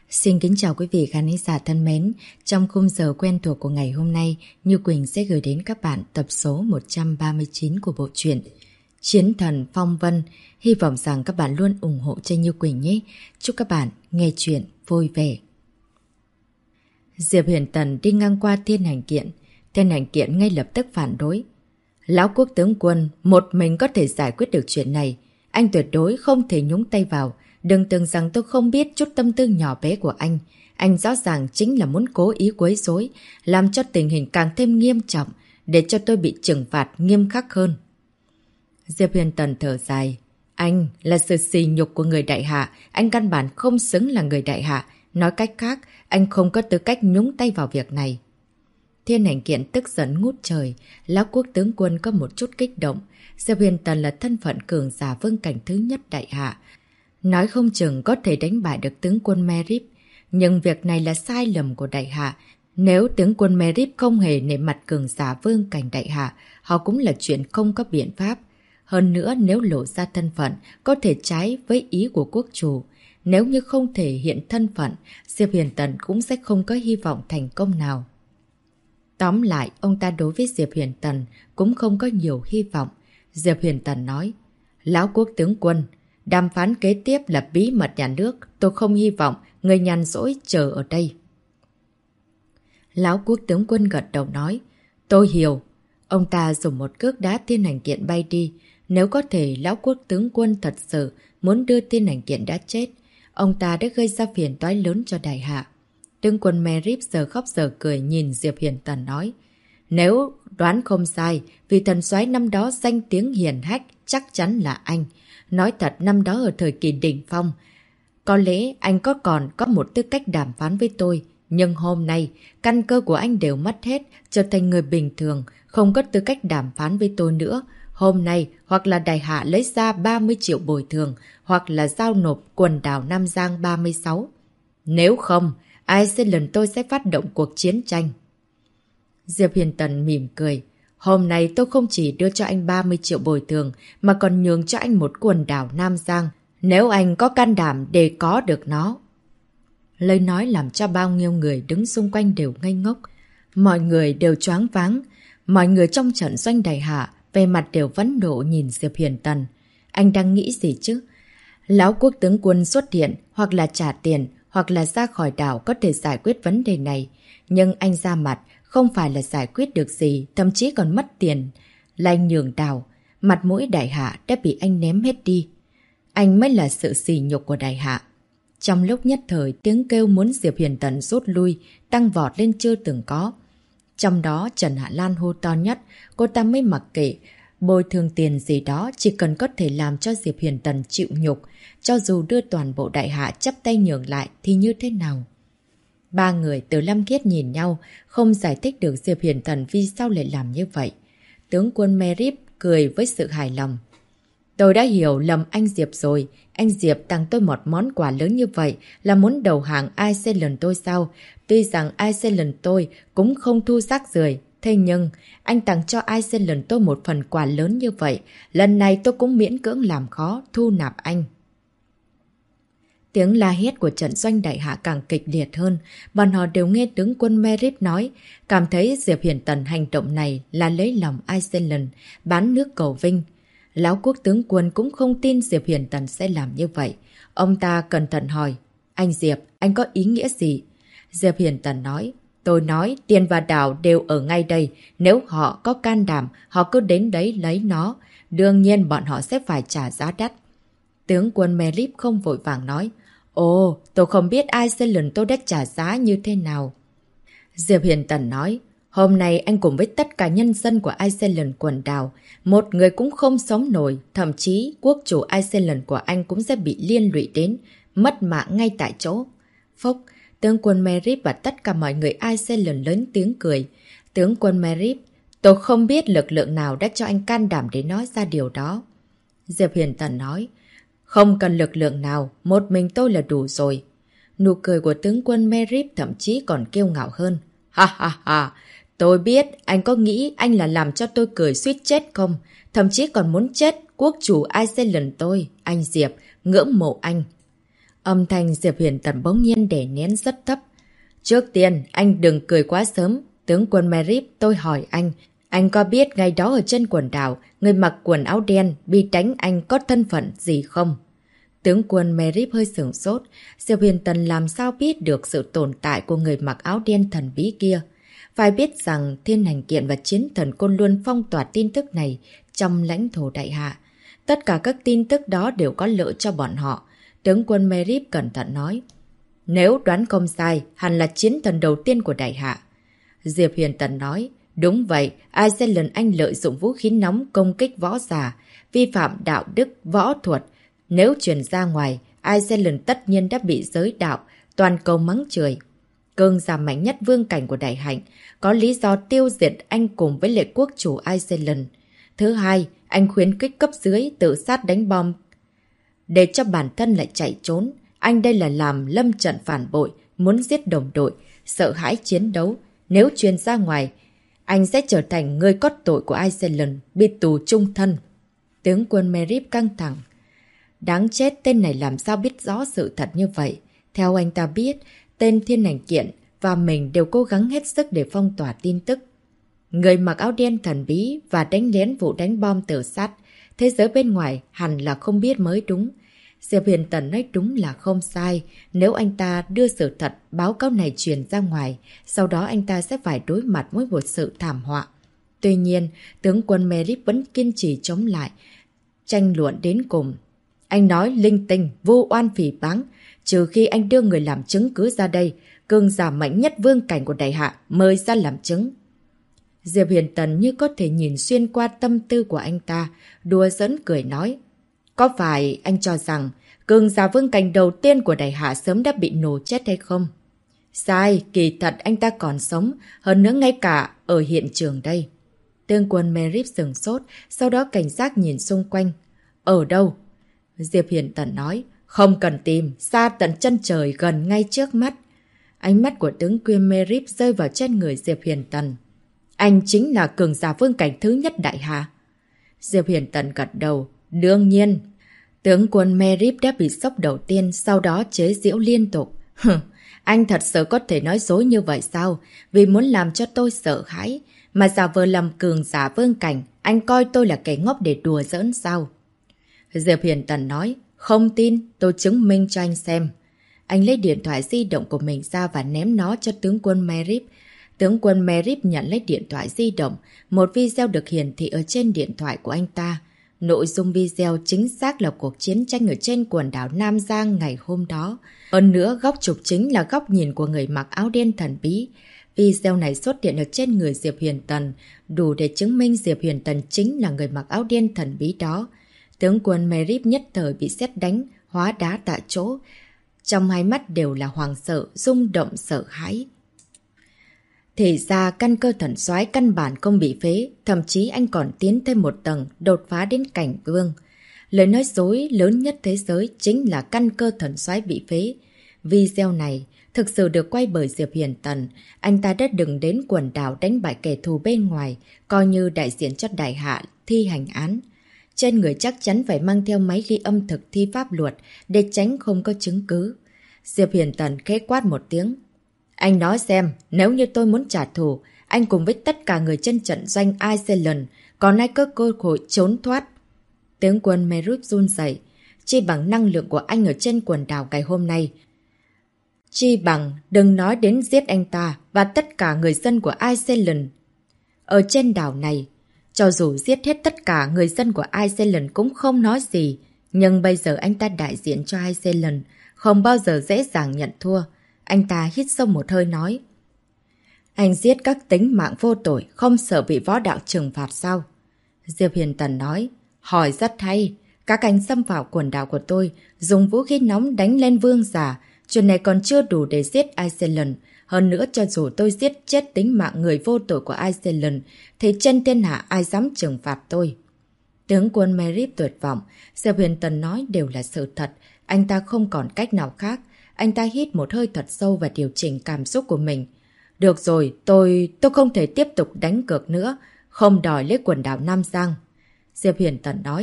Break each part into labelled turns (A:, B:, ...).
A: Xin kính chào quý vị khán giả thân mến. Trong khung giờ quen thuộc của ngày hôm nay, Như Quỳnh sẽ gửi đến các bạn tập số 139 của bộ truyện Chiến Thần Phong Vân. Hy vọng rằng các bạn luôn ủng hộ cho Như Quỳnh nhé. Chúc các bạn nghe chuyện vui vẻ. Diệp Huyền Tần đi ngang qua Thiên Hành Kiện. Thiên Hành Kiện ngay lập tức phản đối. Lão quốc tướng quân, một mình có thể giải quyết được chuyện này. Anh tuyệt đối không thể nhúng tay vào. Đừng tưởng rằng tôi không biết chút tâm tư nhỏ bé của anh. Anh rõ ràng chính là muốn cố ý quấy rối, làm cho tình hình càng thêm nghiêm trọng, để cho tôi bị trừng phạt nghiêm khắc hơn. Diệp Huyền Tần thở dài. Anh là sự sỉ nhục của người đại hạ, anh căn bản không xứng là người đại hạ. Nói cách khác, anh không có tư cách nhúng tay vào việc này. Thiên Hành Kiện tức giận ngút trời, lão quốc tướng quân có một chút kích động. Diệp Huyền Tần là thân phận cường giả vương cảnh thứ nhất đại hạ. Nói không chừng có thể đánh bại được tướng quân Merip, nhưng việc này là sai lầm của đại hạ. Nếu tướng quân Merip không hề nể mặt cường giả vương cảnh đại hạ, họ cũng là chuyện không có biện pháp. Hơn nữa nếu lộ ra thân phận, có thể trái với ý của quốc chủ. Nếu như không thể hiện thân phận, Diệp Huyền Tần cũng sẽ không có hy vọng thành công nào. Tóm lại, ông ta đối với Diệp Huyền Tần cũng không có nhiều hy vọng. Diệp Huyền Tần nói, lão quốc tướng quân, đàm phán kế tiếp là bí mật nhà nước, tôi không hy vọng người nhàn rỗi chờ ở đây. Lão quốc tướng quân gật đầu nói, tôi hiểu. Ông ta dùng một cước đá Thiên Hành Kiện bay đi. Nếu có thể, lão quốc tướng quân thật sự muốn đưa Thiên Hành Kiện đã chết. Ông ta đã gây ra phiền toái lớn cho đại hạ. Tướng quân Merip giờ khóc giờ cười nhìn Diệp Huyền Tần nói, nếu đoán không sai, vì thần soái năm đó danh tiếng hiển hách chắc chắn là anh. Nói thật, năm đó ở thời kỳ đỉnh phong, có lẽ anh còn có một tư cách đàm phán với tôi. Nhưng hôm nay, căn cơ của anh đều mất hết, trở thành người bình thường, không có tư cách đàm phán với tôi nữa. Hôm nay, hoặc là đại hạ lấy ra 30 triệu bồi thường, hoặc là giao nộp quần đảo Nam Giang 36. Nếu không, Iceland tôi sẽ phát động cuộc chiến tranh. Diệp Huyền Tần mỉm cười. Hôm nay tôi không chỉ đưa cho anh 30 triệu bồi thường, mà còn nhường cho anh một quần đảo Nam Giang, nếu anh có can đảm để có được nó. Lời nói làm cho bao nhiêu người đứng xung quanh đều ngây ngốc. Mọi người đều choáng váng. Mọi người trong trận doanh đại hạ, về mặt đều vấn nộ nhìn Diệp Huyền Tần. Anh đang nghĩ gì chứ? Lão quốc tướng quân xuất hiện, hoặc là trả tiền, hoặc là ra khỏi đảo có thể giải quyết vấn đề này. Nhưng anh ra mặt, không phải là giải quyết được gì, thậm chí còn mất tiền. Lại nhường đảo, mặt mũi đại hạ đã bị anh ném hết đi. Anh mới là sự sỉ nhục của đại hạ. Trong lúc nhất thời, tiếng kêu muốn Diệp Huyền Tần rút lui, tăng vọt lên chưa từng có. Trong đó Trần Hạ Lan hô to nhất, cô ta mới mặc kệ. Bồi thường tiền gì đó chỉ cần có thể làm cho Diệp Huyền Tần chịu nhục. Cho dù đưa toàn bộ đại hạ chắp tay nhường lại thì như thế nào? Ba người Từ Lam Khiết nhìn nhau, không giải thích được Diệp Huyền Tần vì sao lại làm như vậy. Tướng quân Merip cười với sự hài lòng. Tôi đã hiểu lầm anh Diệp rồi. Anh Diệp tặng tôi một món quà lớn như vậy là muốn đầu hàng Iceland tôi sao? Tuy rằng Iceland tôi cũng không thu rác rưởi, thế nhưng anh tặng cho Iceland tôi một phần quà lớn như vậy. Lần này tôi cũng miễn cưỡng làm khó thu nạp anh. Tiếng la hét của trận doanh đại hạ càng kịch liệt hơn. Bọn họ đều nghe tướng quân Merip nói, cảm thấy Diệp Huyền Tần hành động này là lấy lòng Iceland, bán nước cầu vinh. Lão quốc tướng quân cũng không tin Diệp Huyền Tần sẽ làm như vậy. Ông ta cẩn thận hỏi, anh Diệp, anh có ý nghĩa gì? Diệp Huyền Tần nói, tôi nói tiền và đảo đều ở ngay đây. Nếu họ có can đảm, họ cứ đến đấy lấy nó. Đương nhiên bọn họ sẽ phải trả giá đắt. Tướng quân Merip không vội vàng nói, ồ, tôi không biết Iceland tôi đã trả giá như thế nào. Diệp Huyền Tần nói, hôm nay anh cùng với tất cả nhân dân của Iceland quần đảo, một người cũng không sống nổi, thậm chí quốc chủ Iceland của anh cũng sẽ bị liên lụy đến, mất mạng ngay tại chỗ. Phốc, tướng quân Merip và tất cả mọi người Iceland lớn tiếng cười. Tướng quân Merip, tôi không biết lực lượng nào đã cho anh can đảm để nói ra điều đó. Diệp Huyền Tần nói, không cần lực lượng nào, một mình tôi là đủ rồi. Nụ cười của tướng quân Merip thậm chí còn kiêu ngạo hơn. Ha ha ha, tôi biết anh có nghĩ anh là làm cho tôi cười suýt chết không? Thậm chí còn muốn chết quốc chủ Iceland tôi, anh Diệp, ngưỡng mộ anh. Âm thanh Diệp Huyền Tần bỗng nhiên để nén rất thấp. Trước tiên, anh đừng cười quá sớm. Tướng quân Merip, tôi hỏi anh có biết ngày đó ở trên quần đảo, người mặc quần áo đen bị đánh anh có thân phận gì không? Tướng quân Merip hơi sửng sốt. Diệp Huyền Tần làm sao biết được sự tồn tại của người mặc áo đen thần bí kia? Phải biết rằng Thiên Hành Kiện và Chiến Thần Côn luôn phong tỏa tin tức này trong lãnh thổ đại hạ. Tất cả các tin tức đó đều có lợi cho bọn họ. Tướng quân Merip cẩn thận nói. Nếu đoán không sai, hẳn là chiến thần đầu tiên của đại hạ. Diệp Huyền Tần nói. Đúng vậy, ai sẽ lần anh lợi dụng vũ khí nóng công kích võ giả, vi phạm đạo đức, võ thuật. Nếu truyền ra ngoài, ai sẽ lần tất nhiên đã bị giới đạo, toàn cầu mắng chửi. Cường giả mạnh nhất vương cảnh của đại hạnh, có lý do tiêu diệt anh cùng với lệ quốc chủ Iceland. Thứ hai, anh khuyến khích cấp dưới tự sát đánh bom để cho bản thân lại chạy trốn. Anh đây là làm lâm trận phản bội, muốn giết đồng đội, sợ hãi chiến đấu. Nếu truyền ra ngoài, anh sẽ trở thành người có tội của Iceland, bị tù chung thân. Tướng quân Merip căng thẳng. Đáng chết, tên này làm sao biết rõ sự thật như vậy? Theo anh ta biết, tên Thiên Hành Kiện và mình đều cố gắng hết sức để phong tỏa tin tức. Người mặc áo đen thần bí và đánh lén vụ đánh bom tự sát. Thế giới bên ngoài hẳn là không biết mới đúng. Diệp Huyền Tần nói đúng là không sai. Nếu anh ta đưa sự thật, báo cáo này truyền ra ngoài, sau đó anh ta sẽ phải đối mặt với một sự thảm họa. Tuy nhiên, tướng quân Merip vẫn kiên trì chống lại, tranh luận đến cùng. Anh nói linh tinh, vô oan phỉ báng. Trừ khi anh đưa người làm chứng cứ ra đây, cường giả mạnh nhất vương cảnh của đại hạ mời ra làm chứng. Diệp Huyền Tần như có thể nhìn xuyên qua tâm tư của anh ta, đùa giỡn cười nói. Có phải anh cho rằng cường giả vương cảnh đầu tiên của đại hạ sớm đã bị nổ chết hay không? Sai, kỳ thật anh ta còn sống, hơn nữa ngay cả ở hiện trường đây. Tướng quân Merip sửng sốt, sau đó cảnh giác nhìn xung quanh. Ở đâu? Diệp Huyền Tần nói. Không cần tìm, xa tận chân trời gần ngay trước mắt. Ánh mắt của tướng quân Merip rơi vào trên người Diệp Huyền Tần. Anh chính là cường giả vương cảnh thứ nhất đại hạ. Diệp Huyền Tần gật đầu. Đương nhiên. Tướng quân Merip đã bị sốc đầu tiên, sau đó chế giễu liên tục. Anh thật sự có thể nói dối như vậy sao? Vì muốn làm cho tôi sợ hãi, mà giả vờ làm cường giả vương cảnh, anh coi tôi là kẻ ngốc để đùa giỡn sao? Diệp Huyền Tần nói, không tin, tôi chứng minh cho anh xem. Anh lấy điện thoại di động của mình ra và ném nó cho tướng quân Merip. Tướng quân Merip nhận lấy điện thoại di động, một video được hiển thị ở trên điện thoại của anh ta. Nội dung video chính xác là cuộc chiến tranh ở trên quần đảo Nam Giang ngày hôm đó. Hơn nữa, góc chụp chính là góc nhìn của người mặc áo đen thần bí. Video này xuất hiện ở trên người Diệp Huyền Tần, đủ để chứng minh Diệp Huyền Tần chính là người mặc áo đen thần bí đó. Tướng quân Merip nhất thời bị sét đánh, hóa đá tại chỗ. Trong hai mắt đều là hoàng sợ, rung động sợ hãi. Thì ra căn cơ thần soái căn bản không bị phế, thậm chí anh còn tiến thêm một tầng, đột phá đến cảnh vương. Lời nói dối lớn nhất thế giới chính là căn cơ thần soái bị phế. Video này thực sự được quay bởi Diệp Huyền Tần. Anh ta đã đứng đến quần đảo đánh bại kẻ thù bên ngoài, coi như đại diện cho đại hạ thi hành án. Trên người chắc chắn phải mang theo máy ghi âm thực thi pháp luật để tránh không có chứng cứ. Diệp Huyền Tần khẽ quát một tiếng. Anh nói xem, nếu như tôi muốn trả thù, anh cùng với tất cả người trên trận doanh Iceland, còn ai có cơ hội trốn thoát. Tướng quân Merip run rẩy. Chỉ bằng năng lượng của anh ở trên quần đảo ngày hôm nay. Chỉ bằng đừng nói đến giết anh ta và tất cả người dân của Iceland. Ở trên đảo này, cho dù giết hết tất cả người dân của Iceland cũng không nói gì. Nhưng bây giờ anh ta đại diện cho Iceland, không bao giờ dễ dàng nhận thua. Anh ta hít sâu một hơi nói. Anh giết các tính mạng vô tội, không sợ bị võ đạo trừng phạt sao? Diệp Huyền Tần nói. Hỏi rất hay. Các anh xâm vào quần đảo của tôi, dùng vũ khí nóng đánh lên vương giả. Chuyện này còn chưa đủ để giết Iceland. Hơn nữa, cho dù tôi giết chết tính mạng người vô tội của Iceland, thì trên thiên hạ ai dám trừng phạt tôi? Tướng quân Merip tuyệt vọng. Diệp Huyền Tần nói đều là sự thật. Anh ta không còn cách nào khác. Anh ta hít một hơi thật sâu và điều chỉnh cảm xúc của mình. Được rồi, tôi không thể tiếp tục đánh cược nữa. Không đòi lấy quần đảo Nam Giang. Diệp Huyền Tần nói.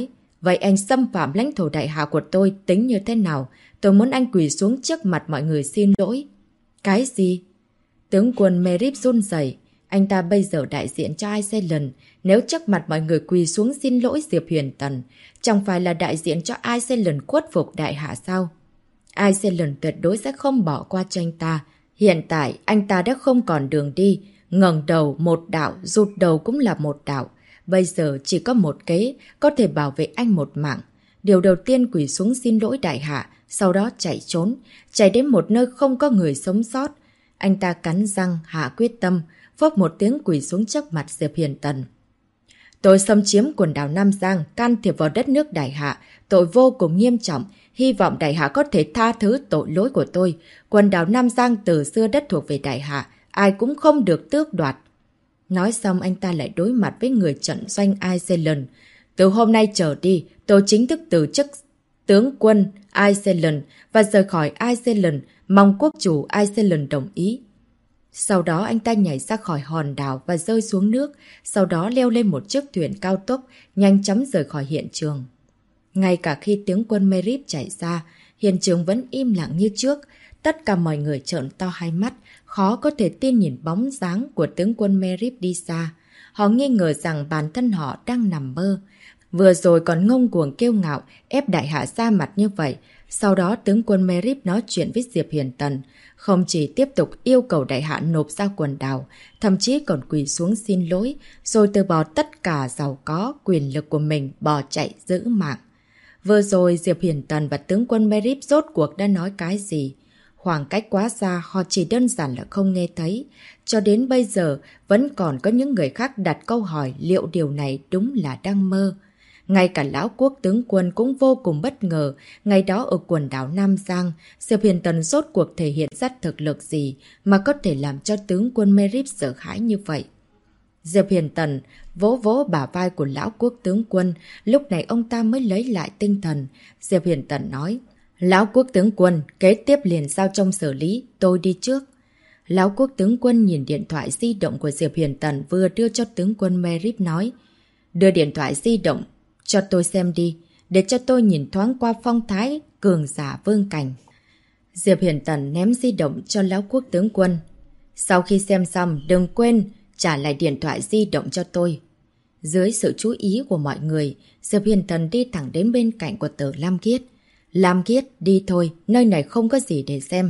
A: Vậy anh xâm phạm lãnh thổ đại hạ của tôi tính như thế nào? Tôi muốn anh quỳ xuống trước mặt mọi người xin lỗi. Cái gì? Tướng quân Merip run rẩy. Anh ta bây giờ đại diện cho Iceland. Nếu trước mặt mọi người quỳ xuống xin lỗi Diệp Huyền Tần, chẳng phải là đại diện cho Iceland khuất phục đại hạ sao? Iceland tuyệt đối sẽ không bỏ qua cho anh ta. Hiện tại, anh ta đã không còn đường đi. Ngẩng đầu một đạo, rụt đầu cũng là một đạo. Bây giờ chỉ có một kế, có thể bảo vệ anh một mạng. Điều đầu tiên quỳ xuống xin lỗi đại hạ, sau đó chạy trốn, chạy đến một nơi không có người sống sót. Anh ta cắn răng, hạ quyết tâm, phốc một tiếng quỳ xuống trước mặt Diệp Huyền Tần. Tôi xâm chiếm quần đảo Nam Giang, can thiệp vào đất nước đại hạ, tội vô cùng nghiêm trọng. Hy vọng đại hạ có thể tha thứ tội lỗi của tôi. Quần đảo Nam Giang từ xưa đất thuộc về đại hạ, ai cũng không được tước đoạt. Nói xong anh ta lại đối mặt với người trận doanh Iceland. Từ hôm nay trở đi, tôi chính thức từ chức tướng quân Iceland và rời khỏi Iceland, mong quốc chủ Iceland đồng ý. Sau đó anh ta nhảy ra khỏi hòn đảo và rơi xuống nước, sau đó leo lên một chiếc thuyền cao tốc, nhanh chóng rời khỏi hiện trường. Ngay cả khi tướng quân Merip chạy ra, hiện trường vẫn im lặng như trước. Tất cả mọi người trợn to hai mắt, khó có thể tin nhìn bóng dáng của tướng quân Merip đi xa. Họ nghi ngờ rằng bản thân họ đang nằm mơ. Vừa rồi còn ngông cuồng kiêu ngạo, ép đại hạ ra mặt như vậy. Sau đó tướng quân Merip nói chuyện với Diệp Huyền Tần. Không chỉ tiếp tục yêu cầu đại hạ nộp ra quần đảo, thậm chí còn quỳ xuống xin lỗi, rồi từ bỏ tất cả giàu có, quyền lực của mình bỏ chạy giữ mạng. Vừa rồi Diệp Huyền Tần và tướng quân Merip rốt cuộc đã nói cái gì? Khoảng cách quá xa, họ chỉ đơn giản là không nghe thấy. Cho đến bây giờ, vẫn còn có những người khác đặt câu hỏi liệu điều này đúng là đang mơ. Ngay cả lão quốc tướng quân cũng vô cùng bất ngờ. Ngày đó ở quần đảo Nam Giang, Diệp Huyền Tần rốt cuộc thể hiện ra thực lực gì mà có thể làm cho tướng quân Merip sợ hãi như vậy. Diệp Huyền Tần vỗ vỗ bả vai của lão quốc tướng quân, lúc này ông ta mới lấy lại tinh thần. Diệp Huyền Tần nói, lão quốc tướng quân, kế tiếp liền giao trong xử lý, tôi đi trước. Lão quốc tướng quân nhìn điện thoại di động của Diệp Huyền Tần vừa đưa cho tướng quân Merip nói, đưa điện thoại di động cho tôi xem đi, để cho tôi nhìn thoáng qua phong thái cường giả vương cảnh. Diệp Huyền Tần ném di động cho lão quốc tướng quân. Sau khi xem xong, đừng quên trả lại điện thoại di động cho tôi. Dưới sự chú ý của mọi người, Diệp Huyền Tần đi thẳng đến bên cạnh của Tờ Lam Kiết. Lam Kiết, đi thôi, nơi này không có gì để xem.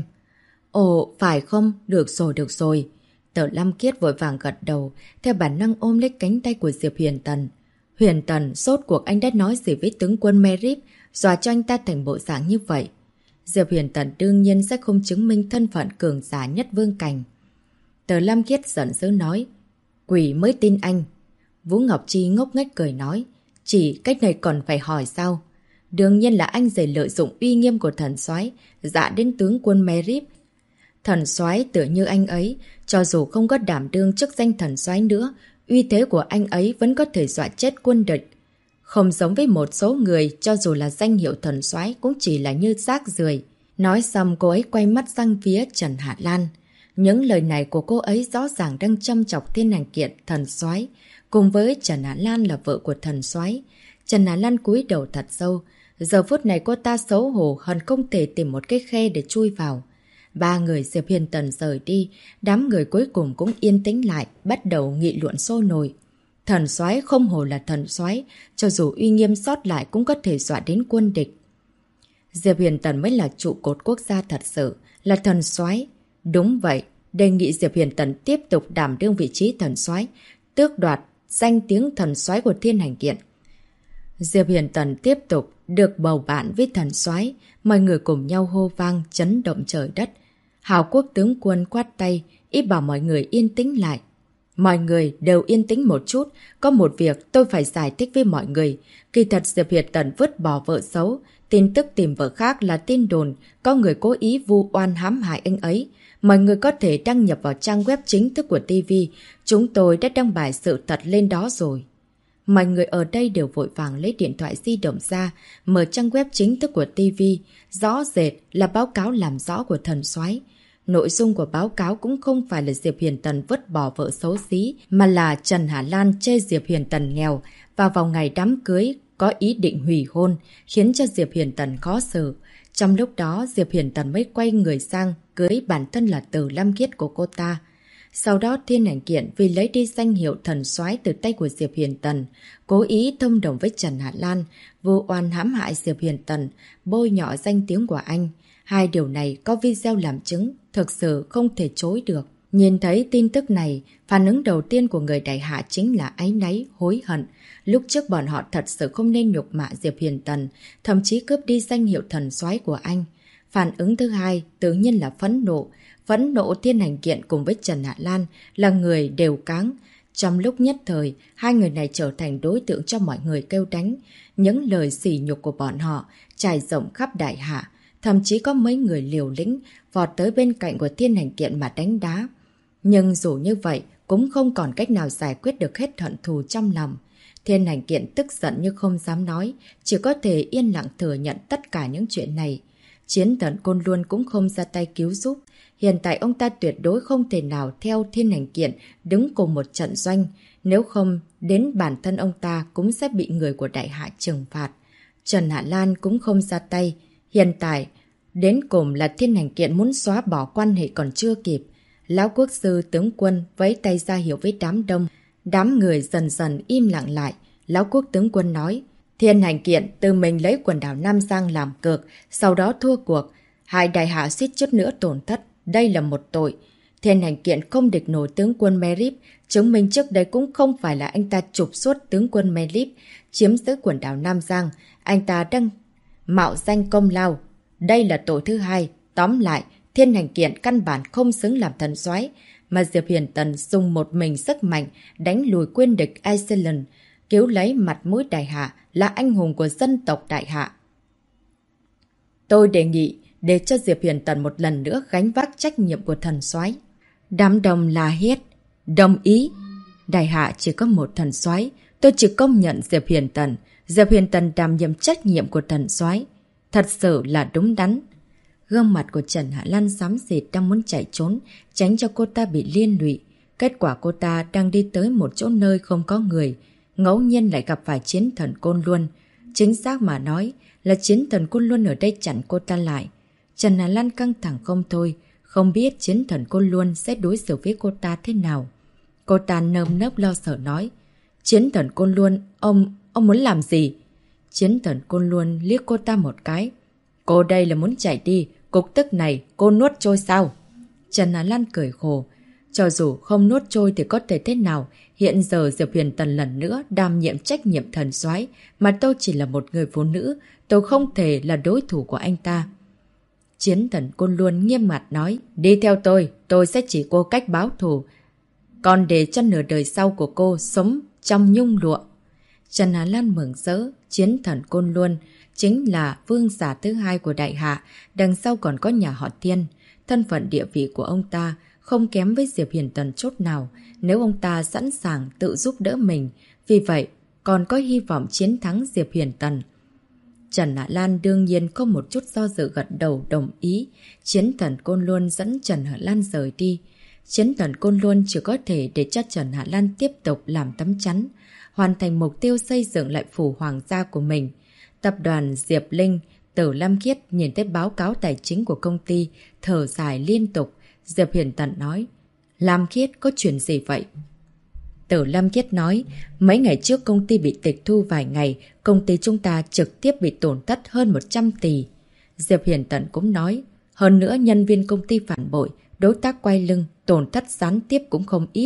A: Ồ, phải không? Được rồi, được rồi. Tờ Lam Kiết vội vàng gật đầu, theo bản năng ôm lấy cánh tay của Diệp Huyền Tần. Huyền Tần, rốt cuộc anh đã nói gì với tướng quân Merip, dọa cho anh ta thành bộ dạng như vậy. Diệp Huyền Tần đương nhiên sẽ không chứng minh thân phận cường giả nhất vương cảnh. Tờ Lam Kiết giận dữ nói, quỷ mới tin anh. Vũ Ngọc Chi ngốc nghếch cười nói, chỉ cách này còn phải hỏi sao? Đương nhiên là anh dày lợi dụng uy nghiêm của thần soái, dạ đến tướng quân Merip. Thần soái tựa như anh ấy, cho dù không có đảm đương chức danh thần soái nữa, uy thế của anh ấy vẫn có thể dọa chết quân địch. Không giống với một số người, cho dù là danh hiệu thần soái cũng chỉ là như rác rưởi. Nói xong cô ấy quay mắt sang phía Trần Hạ Lan. Những lời này của cô ấy rõ ràng đang châm chọc Thiên Hành Kiện thần soái, cùng với Trần Hạ Lan là vợ của thần soái. Trần Hạ Lan cúi đầu thật sâu. Giờ phút này cô ta xấu hổ hận không thể tìm một cái khe để chui vào. Ba người Diệp Huyền Tần rời đi, đám người cuối cùng cũng yên tĩnh lại, bắt đầu nghị luận sôi nổi. Thần soái không hổ là thần soái, cho dù uy nghiêm sót lại cũng có thể dọa đến quân địch. Diệp Huyền Tần mới là trụ cột quốc gia thật sự, là thần soái. Đúng vậy, đề nghị Diệp Huyền Tần tiếp tục đảm đương vị trí thần soái, tước đoạt danh tiếng thần soái của Thiên Hành Kiện. Diệp Huyền Tần tiếp tục được bầu bạn với thần soái, mọi người cùng nhau hô vang chấn động trời đất. Hào Quốc tướng quân quát tay, ý bảo mọi người yên tĩnh lại. Mọi người đều yên tĩnh một chút, có một việc tôi phải giải thích với mọi người. Kỳ thật Diệp Huyền Tần vứt bỏ vợ xấu, tin tức tìm vợ khác là tin đồn, có người cố ý vu oan hãm hại anh ấy. Mọi người có thể đăng nhập vào trang web chính thức của TV, chúng tôi đã đăng bài sự thật lên đó rồi. Mọi người ở đây đều vội vàng lấy điện thoại di động ra, mở trang web chính thức của TV, rõ rệt là báo cáo làm rõ của thần soái. Nội dung của báo cáo cũng không phải là Diệp Huyền Tần vứt bỏ vợ xấu xí, mà là Trần Hạ Lan chê Diệp Huyền Tần nghèo và vào ngày đám cưới có ý định hủy hôn, khiến cho Diệp Huyền Tần khó xử. Trong lúc đó, Diệp Huyền Tần mới quay người sang cưới bản thân là Từ Lam Khiết của cô ta. Sau đó Thiên Hành Kiện vì lấy đi danh hiệu thần soái từ tay của Diệp Huyền Tần, cố ý thông đồng với Trần Hạ Lan, vu oan hãm hại Diệp Huyền Tần, bôi nhọ danh tiếng của anh. Hai điều này có video làm chứng, thực sự không thể chối được. Nhìn thấy tin tức này, phản ứng đầu tiên của người đại hạ chính là áy náy, hối hận. Lúc trước bọn họ thật sự không nên nhục mạ Diệp Huyền Tần, thậm chí cướp đi danh hiệu thần soái của anh. Phản ứng thứ hai tự nhiên là phẫn nộ. Phẫn nộ Thiên Hành Kiện cùng với Trần Hạ Lan là người đều cáng. Trong lúc nhất thời, hai người này trở thành đối tượng cho mọi người kêu đánh. Những lời sỉ nhục của bọn họ trải rộng khắp đại hạ. Thậm chí có mấy người liều lĩnh vọt tới bên cạnh của Thiên Hành Kiện mà đánh đá. Nhưng dù như vậy, cũng không còn cách nào giải quyết được hết hận thù trong lòng. Thiên Hành Kiện tức giận nhưng không dám nói, chỉ có thể yên lặng thừa nhận tất cả những chuyện này. Chiến Thần Côn Luân cũng không ra tay cứu giúp. Hiện tại ông ta tuyệt đối không thể nào theo Thiên Hành Kiện đứng cùng một trận doanh. Nếu không, đến bản thân ông ta cũng sẽ bị người của đại hạ trừng phạt. Trần Hạ Lan cũng không ra tay. Hiện tại, đến cùng là Thiên Hành Kiện muốn xóa bỏ quan hệ còn chưa kịp. Lão quốc sư tướng quân vẫy tay ra hiệu với đám đông. Đám người dần dần im lặng lại. Lão quốc tướng quân nói, Thiên Hành Kiện tự mình lấy quần đảo Nam Giang làm cược, sau đó thua cuộc. Hai đại hạ suýt chút nữa tổn thất. Đây là một tội. Thiên Hành Kiện không địch nổi tướng quân Merip, chứng minh trước đây cũng không phải là anh ta trục xuất tướng quân Merip, chiếm giữ quần đảo Nam Giang. Anh ta đang mạo danh công lao. Đây là tội thứ hai. Tóm lại, Thiên Hành Kiện căn bản không xứng làm thần soái, mà Diệp Huyền Tần dùng một mình sức mạnh đánh lùi quân địch Iceland, cứu lấy mặt mũi đại hạ, là anh hùng của dân tộc đại hạ. Tôi đề nghị để cho Diệp Huyền Tần một lần nữa gánh vác trách nhiệm của thần soái. Đám đông la hét, đồng ý. Đại hạ chỉ có một thần soái, tôi chỉ công nhận Diệp Huyền Tần. Diệp Huyền Tần đảm nhiệm trách nhiệm của thần soái, thật sự là đúng đắn. Gương mặt của Trần Hạ Lan xám xịt đang muốn chạy trốn, tránh cho cô ta bị liên lụy. Kết quả cô ta đang đi tới một chỗ nơi không có người, ngẫu nhiên lại gặp phải Chiến Thần Côn Luân. Chính xác mà nói là Chiến Thần Côn Luân ở đây chặn cô ta lại. Trần Hạ Lan căng thẳng không thôi, không biết Chiến Thần Côn Luân sẽ đối xử với cô ta thế nào. Cô ta nơm nớp lo sợ nói, Chiến Thần Côn Luân, ông muốn làm gì? Chiến Thần Côn Luân liếc cô ta một cái. Cô đây là muốn chạy đi, cục tức này cô nuốt trôi sao? Trần Hạ Lan cười khổ. Cho dù không nuốt trôi thì có thể thế nào, hiện giờ Diệp Huyền Tần lần nữa đảm nhiệm trách nhiệm thần soái, mà tôi chỉ là một người phụ nữ, tôi không thể là đối thủ của anh ta. Chiến Thần Côn Luân nghiêm mặt nói, đi theo tôi sẽ chỉ cô cách báo thù, còn để cho nửa đời sau của cô sống trong nhung lụa. Trần Hạ Lan mừng rỡ, Chiến Thần Côn Luân chính là vương giả thứ hai của đại hạ, đằng sau còn có nhà họ Thiên. Thân phận địa vị của ông ta không kém với Diệp Huyền Tần chút nào, nếu ông ta sẵn sàng tự giúp đỡ mình, vì vậy còn có hy vọng chiến thắng Diệp Huyền Tần. Trần Hạ Lan đương nhiên không một chút do dự gật đầu đồng ý. Chiến Thần Côn Luân dẫn Trần Hạ Lan rời đi. Chiến Thần Côn Luân chỉ có thể để cho Trần Hạ Lan tiếp tục làm tấm chắn, hoàn thành mục tiêu xây dựng lại phủ hoàng gia của mình. Tập đoàn Diệp Linh, Tử Lam Khiết nhìn thấy báo cáo tài chính của công ty, thở dài liên tục. Diệp Huyền Tần nói, Lam Khiết có chuyện gì vậy? Tử Lam Khiết nói, mấy ngày trước công ty bị tịch thu vài ngày, công ty chúng ta trực tiếp bị tổn thất hơn 100 tỷ. Diệp Huyền Tần cũng nói, hơn nữa nhân viên công ty phản bội, đối tác quay lưng, tổn thất gián tiếp cũng không ít.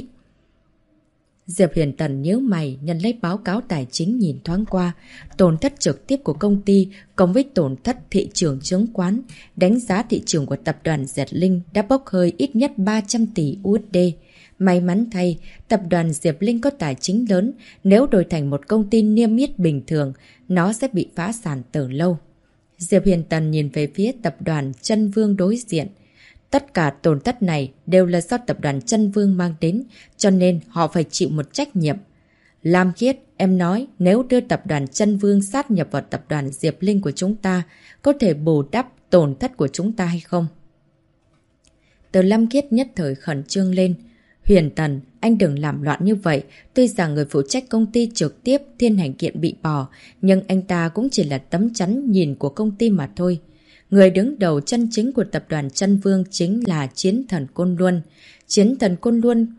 A: Diệp Huyền Tần nhíu mày nhận lấy báo cáo tài chính nhìn thoáng qua. Tổn thất trực tiếp của công ty cộng với tổn thất thị trường chứng khoán, đánh giá thị trường của tập đoàn Diệp Linh đã bốc hơi ít nhất 300 tỷ USD. May mắn thay, tập đoàn Diệp Linh có tài chính lớn, nếu đổi thành một công ty niêm yết bình thường, nó sẽ bị phá sản từ lâu. Diệp Huyền Tần nhìn về phía tập đoàn Chân Vương đối diện. Tất cả tổn thất này đều là do tập đoàn Chân Vương mang đến, cho nên họ phải chịu một trách nhiệm. Lam Khiết, em nói nếu đưa tập đoàn Chân Vương sát nhập vào tập đoàn Diệp Linh của chúng ta, có thể bù đắp tổn thất của chúng ta hay không? Từ Lam Khiết nhất thời khẩn trương lên. Huyền Tần, anh đừng làm loạn như vậy. Tuy rằng người phụ trách công ty trực tiếp Thiên Hành Kiện bị bỏ, nhưng anh ta cũng chỉ là tấm chắn nhìn của công ty mà thôi. Người đứng đầu chân chính của tập đoàn Chân Vương chính là Chiến Thần Côn Luân. Chiến Thần Côn Luân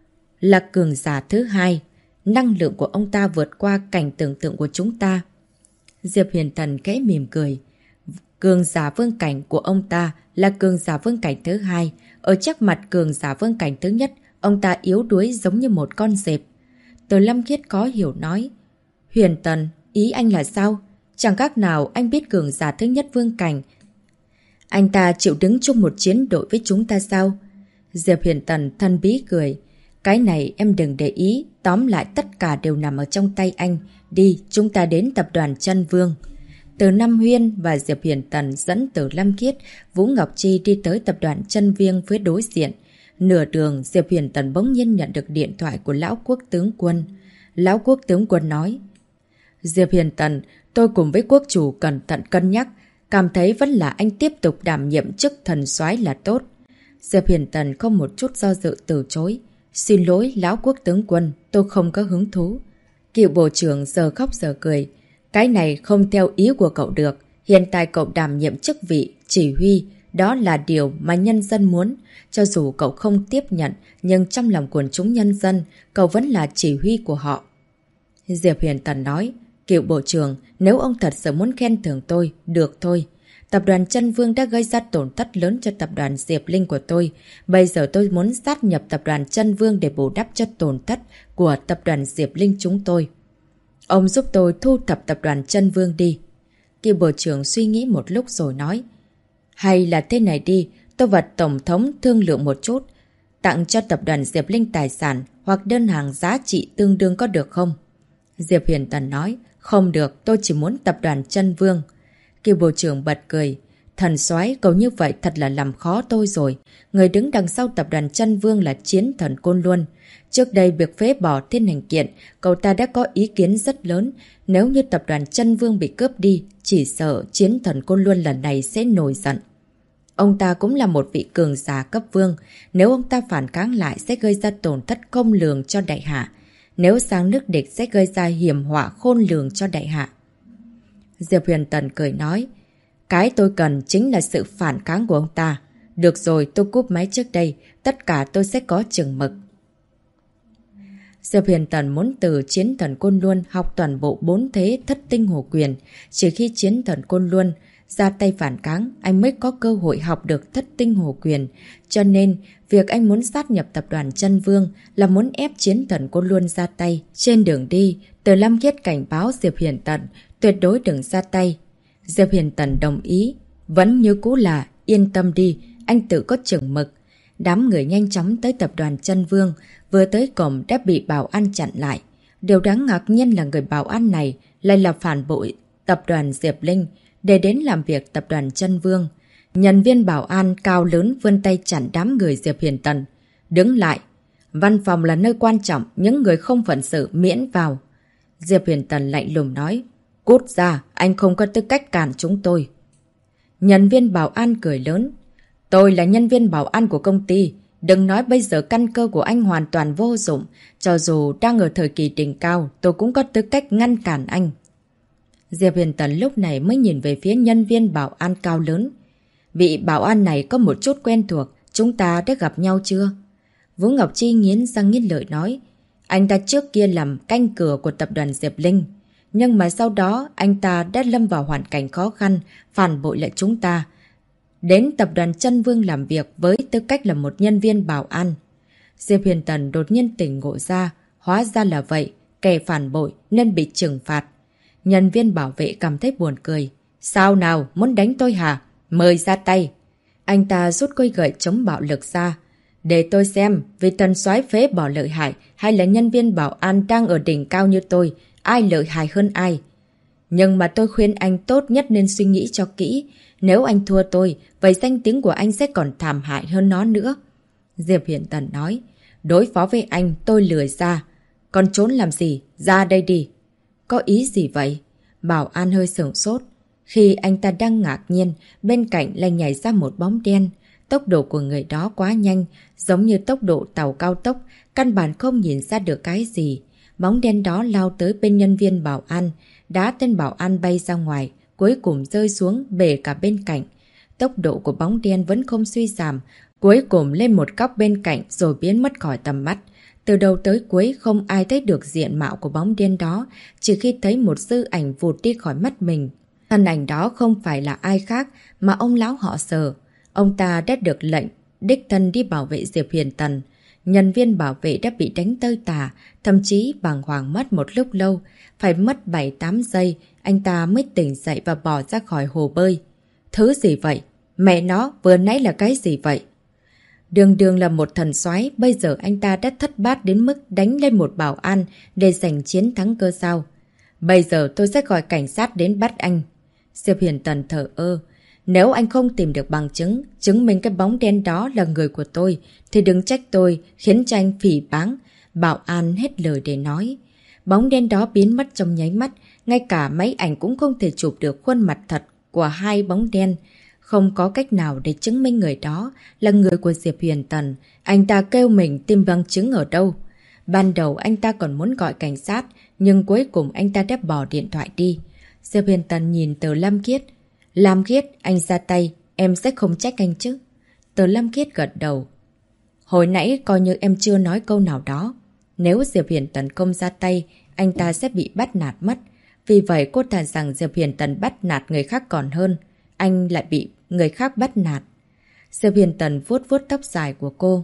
A: là cường giả thứ hai. Năng lượng của ông ta vượt qua cảnh tưởng tượng của chúng ta. Diệp Huyền Thần khẽ mỉm cười. Cường giả vương cảnh của ông ta là cường giả vương cảnh thứ hai. Ở trước mặt cường giả vương cảnh thứ nhất, ông ta yếu đuối giống như một con dẹp. Từ Lâm Khiết khó hiểu nói. Huyền Tần, ý anh là sao? Chẳng khác nào anh biết cường giả thứ nhất vương cảnh. Anh ta chịu đứng chung một chiến đội với chúng ta sao? Diệp Huyền Tần thân bí cười. Cái này em đừng để ý, tóm lại tất cả đều nằm ở trong tay anh. Đi, chúng ta đến tập đoàn Chân Vương. Từ Nam Huyên và Diệp Huyền Tần dẫn Từ Lâm Khiết, Vũ Ngọc Chi đi tới tập đoàn Chân Vương phía đối diện. Nửa đường, Diệp Huyền Tần bỗng nhiên nhận được điện thoại của Lão Quốc tướng quân. Lão Quốc tướng quân nói. Diệp Huyền Tần, tôi cùng với quốc chủ cẩn thận cân nhắc, cảm thấy vẫn là anh tiếp tục đảm nhiệm chức thần soái là tốt. Diệp Huyền Tần không một chút do dự từ chối. Xin lỗi Lão Quốc tướng quân, tôi không có hứng thú. Cựu bộ trưởng giờ khóc giờ cười. Cái này không theo ý của cậu được. Hiện tại cậu đảm nhiệm chức vị, chỉ huy. Đó là điều mà nhân dân muốn. Cho dù cậu không tiếp nhận, nhưng trong lòng quần chúng nhân dân, cậu vẫn là chỉ huy của họ. Diệp Huyền Tần nói, cựu bộ trưởng, nếu ông thật sự muốn khen thưởng tôi, được thôi. Tập đoàn Chân Vương đã gây ra tổn thất lớn cho tập đoàn Diệp Linh của tôi. Bây giờ tôi muốn sát nhập tập đoàn Chân Vương để bù đắp cho tổn thất của tập đoàn Diệp Linh chúng tôi. Ông giúp tôi thu thập tập đoàn Chân Vương đi. Cựu bộ trưởng suy nghĩ một lúc rồi nói. Hay là thế này đi, tôi và Tổng thống thương lượng một chút. Tặng cho tập đoàn Diệp Linh tài sản hoặc đơn hàng giá trị tương đương có được không? Diệp Huyền Tần nói. Không được, tôi chỉ muốn tập đoàn Chân Vương. Cựu bộ trưởng bật cười. Thần soái, cậu như vậy thật là làm khó tôi rồi. Người đứng đằng sau tập đoàn Chân Vương là Chiến Thần Côn Luân. Trước đây việc phế bỏ Thiên Hành Kiện, cậu ta đã có ý kiến rất lớn. Nếu như tập đoàn Chân Vương bị cướp đi, chỉ sợ Chiến Thần Côn Luân lần này sẽ nổi giận. Ông ta cũng là một vị cường giả cấp vương. Nếu ông ta phản kháng lại sẽ gây ra tổn thất không lường cho đại hạ. Nếu sang nước địch sẽ gây ra hiểm họa khôn lường cho đại hạ. Diệp Huyền Tần cười nói. Cái tôi cần chính là sự phản kháng của ông ta. Được rồi, tôi cúp máy trước đây. Tất cả tôi sẽ có chừng mực. Diệp Huyền Tần muốn từ Chiến Thần Côn Luân học toàn bộ 4 thế thất tinh hổ quyền. Chỉ khi Chiến Thần Côn Luân ra tay phản kháng, anh mới có cơ hội học được thất tinh hổ quyền. Cho nên, việc anh muốn sát nhập tập đoàn Chân Vương là muốn ép Chiến Thần Côn Luân ra tay. Trên đường đi, Từ Lâm Khiết cảnh báo Diệp Huyền Tần tuyệt đối đừng ra tay. Diệp Huyền Tần đồng ý. Vẫn như cũ là, yên tâm đi, anh tự có chừng mực. Đám người nhanh chóng tới tập đoàn Chân Vương, vừa tới cổng đã bị bảo an chặn lại. Điều đáng ngạc nhiên là người bảo an này lại là phản bội tập đoàn Diệp Linh để đến làm việc tập đoàn Chân Vương. Nhân viên bảo an cao lớn vươn tay chặn đám người Diệp Huyền Tần. Đứng lại. Văn phòng là nơi quan trọng, những người không phận sự miễn vào. Diệp Huyền Tần lạnh lùng nói. Cút ra, anh không có tư cách cản chúng tôi. Nhân viên bảo an cười lớn. Tôi là nhân viên bảo an của công ty. Đừng nói bây giờ căn cơ của anh hoàn toàn vô dụng. Cho dù đang ở thời kỳ đỉnh cao, tôi cũng có tư cách ngăn cản anh. Diệp Huyền Tần lúc này mới nhìn về phía nhân viên bảo an cao lớn. Vị bảo an này có một chút quen thuộc. Chúng ta đã gặp nhau chưa? Vũ Ngọc Chi nghiến răng nghiến lợi nói. Anh ta trước kia làm canh cửa của tập đoàn Diệp Linh. Nhưng mà sau đó anh ta đã lâm vào hoàn cảnh khó khăn, phản bội lại chúng ta. Đến tập đoàn Chân Vương làm việc với tư cách là một nhân viên bảo an. Diệp Huyền Tần đột nhiên tỉnh ngộ ra. Hóa ra là vậy, kẻ phản bội nên bị trừng phạt. Nhân viên bảo vệ cảm thấy buồn cười. Sao nào, muốn đánh tôi hả? Mời ra tay. Anh ta rút cây gậy chống bạo lực ra. Để tôi xem, vì thần soái phế bỏ lợi hại hay là nhân viên bảo an đang ở đỉnh cao như tôi, ai lợi hại hơn ai. Nhưng mà tôi khuyên anh tốt nhất nên suy nghĩ cho kỹ. Nếu anh thua tôi, vậy danh tiếng của anh sẽ còn thảm hại hơn nó nữa. Diệp Huyền Tần nói, đối phó với anh tôi lười ra. Còn trốn làm gì? Ra đây đi. Có ý gì vậy? Bảo an hơi sửng sốt. Khi anh ta đang ngạc nhiên, bên cạnh lại nhảy ra một bóng đen. Tốc độ của người đó quá nhanh, giống như tốc độ tàu cao tốc, căn bản không nhìn ra được cái gì. Bóng đen đó lao tới bên nhân viên bảo an, đá tên bảo an bay ra ngoài, cuối cùng rơi xuống bể cả bên cạnh. Tốc độ của bóng đen vẫn không suy giảm, cuối cùng lên một góc bên cạnh rồi biến mất khỏi tầm mắt. Từ đầu tới cuối không ai thấy được diện mạo của bóng đen đó, chỉ khi thấy một dư ảnh vụt đi khỏi mắt mình. Thân ảnh đó không phải là ai khác mà ông lão họ Sở. Ông ta đã được lệnh đích thân đi bảo vệ Diệp Huyền Tần. Nhân viên bảo vệ đã bị đánh tơi tả, thậm chí bàng hoàng mất một lúc lâu. Phải mất 7-8 giây, anh ta mới tỉnh dậy và bỏ ra khỏi hồ bơi. Thứ gì vậy? Mẹ nó, vừa nãy là cái gì vậy? Đường Đường là một thần soái, bây giờ anh ta đã thất bát đến mức đánh lên một bảo an để giành chiến thắng cơ sao. Bây giờ tôi sẽ gọi cảnh sát đến bắt anh. Diệp Huyền Tần thở ơ. Nếu anh không tìm được bằng chứng, chứng minh cái bóng đen đó là người của tôi, thì đừng trách tôi, khiến cho anh phỉ báng. Bảo an hết lời để nói. Bóng đen đó biến mất trong nháy mắt, ngay cả máy ảnh cũng không thể chụp được khuôn mặt thật của hai bóng đen. Không có cách nào để chứng minh người đó là người của Diệp Huyền Tần. Anh ta kêu mình tìm bằng chứng ở đâu. Ban đầu anh ta còn muốn gọi cảnh sát, nhưng cuối cùng anh ta đã bỏ điện thoại đi. Diệp Huyền Tần nhìn Từ Lam Khiết. Lam Khiết, anh ra tay, em sẽ không trách anh chứ. Từ Lam Khiết gật đầu. Hồi nãy coi như em chưa nói câu nào đó. Nếu Diệp Huyền Tần không ra tay, anh ta sẽ bị bắt nạt mất. Vì vậy cô thà rằng Diệp Huyền Tần bắt nạt người khác còn hơn. Anh lại bị người khác bắt nạt. Diệp Huyền Tần vuốt vuốt tóc dài của cô.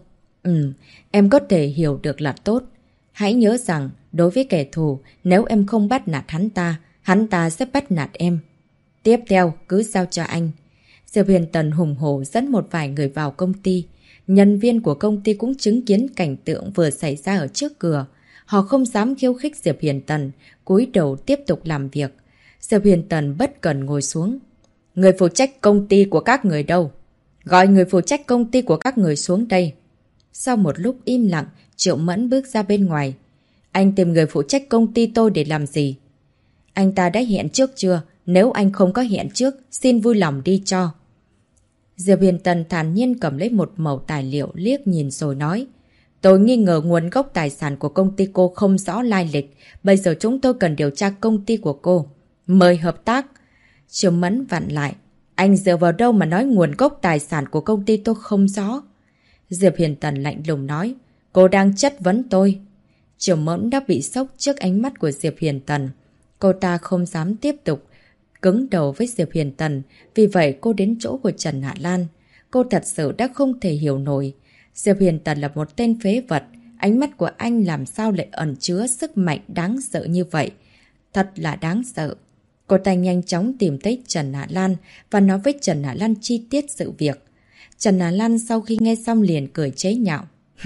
A: Em có thể hiểu được là tốt. Hãy nhớ rằng, đối với kẻ thù, nếu em không bắt nạt hắn ta sẽ bắt nạt em. Tiếp theo, cứ giao cho anh. Diệp Huyền Tần hùng hổ dẫn một vài người vào công ty. Nhân viên của công ty cũng chứng kiến cảnh tượng vừa xảy ra ở trước cửa. Họ không dám khiêu khích Diệp Huyền Tần, cúi đầu tiếp tục làm việc. Diệp Huyền Tần bất cần ngồi xuống. Người phụ trách công ty của các người đâu? Gọi người phụ trách công ty của các người xuống đây. Sau một lúc im lặng, Triệu Mẫn bước ra bên ngoài. Anh tìm người phụ trách công ty tôi để làm gì? Anh ta đã hẹn trước chưa? Nếu anh không có hẹn trước, xin vui lòng đi cho. Diệp Huyền Tần thản nhiên cầm lấy một mẩu tài liệu liếc nhìn rồi nói. Tôi nghi ngờ nguồn gốc tài sản của công ty cô không rõ lai lịch. Bây giờ chúng tôi cần điều tra công ty của cô. Mời hợp tác. Triệu Mẫn vặn lại. Anh dựa vào đâu mà nói nguồn gốc tài sản của công ty tôi không rõ? Diệp Huyền Tần lạnh lùng nói. Cô đang chất vấn tôi. Triệu Mẫn đã bị sốc trước ánh mắt của Diệp Huyền Tần. Cô ta không dám tiếp tục cứng đầu với Diệp Huyền Tần, vì vậy cô đến chỗ của Trần Hạ Lan. Cô thật sự đã không thể hiểu nổi. Diệp Huyền Tần là một tên phế vật, ánh mắt của anh làm sao lại ẩn chứa sức mạnh đáng sợ như vậy. Thật là đáng sợ. Cô ta nhanh chóng tìm thấy Trần Hạ Lan và nói với Trần Hạ Lan chi tiết sự việc. Trần Hạ Lan sau khi nghe xong liền cười chế nhạo.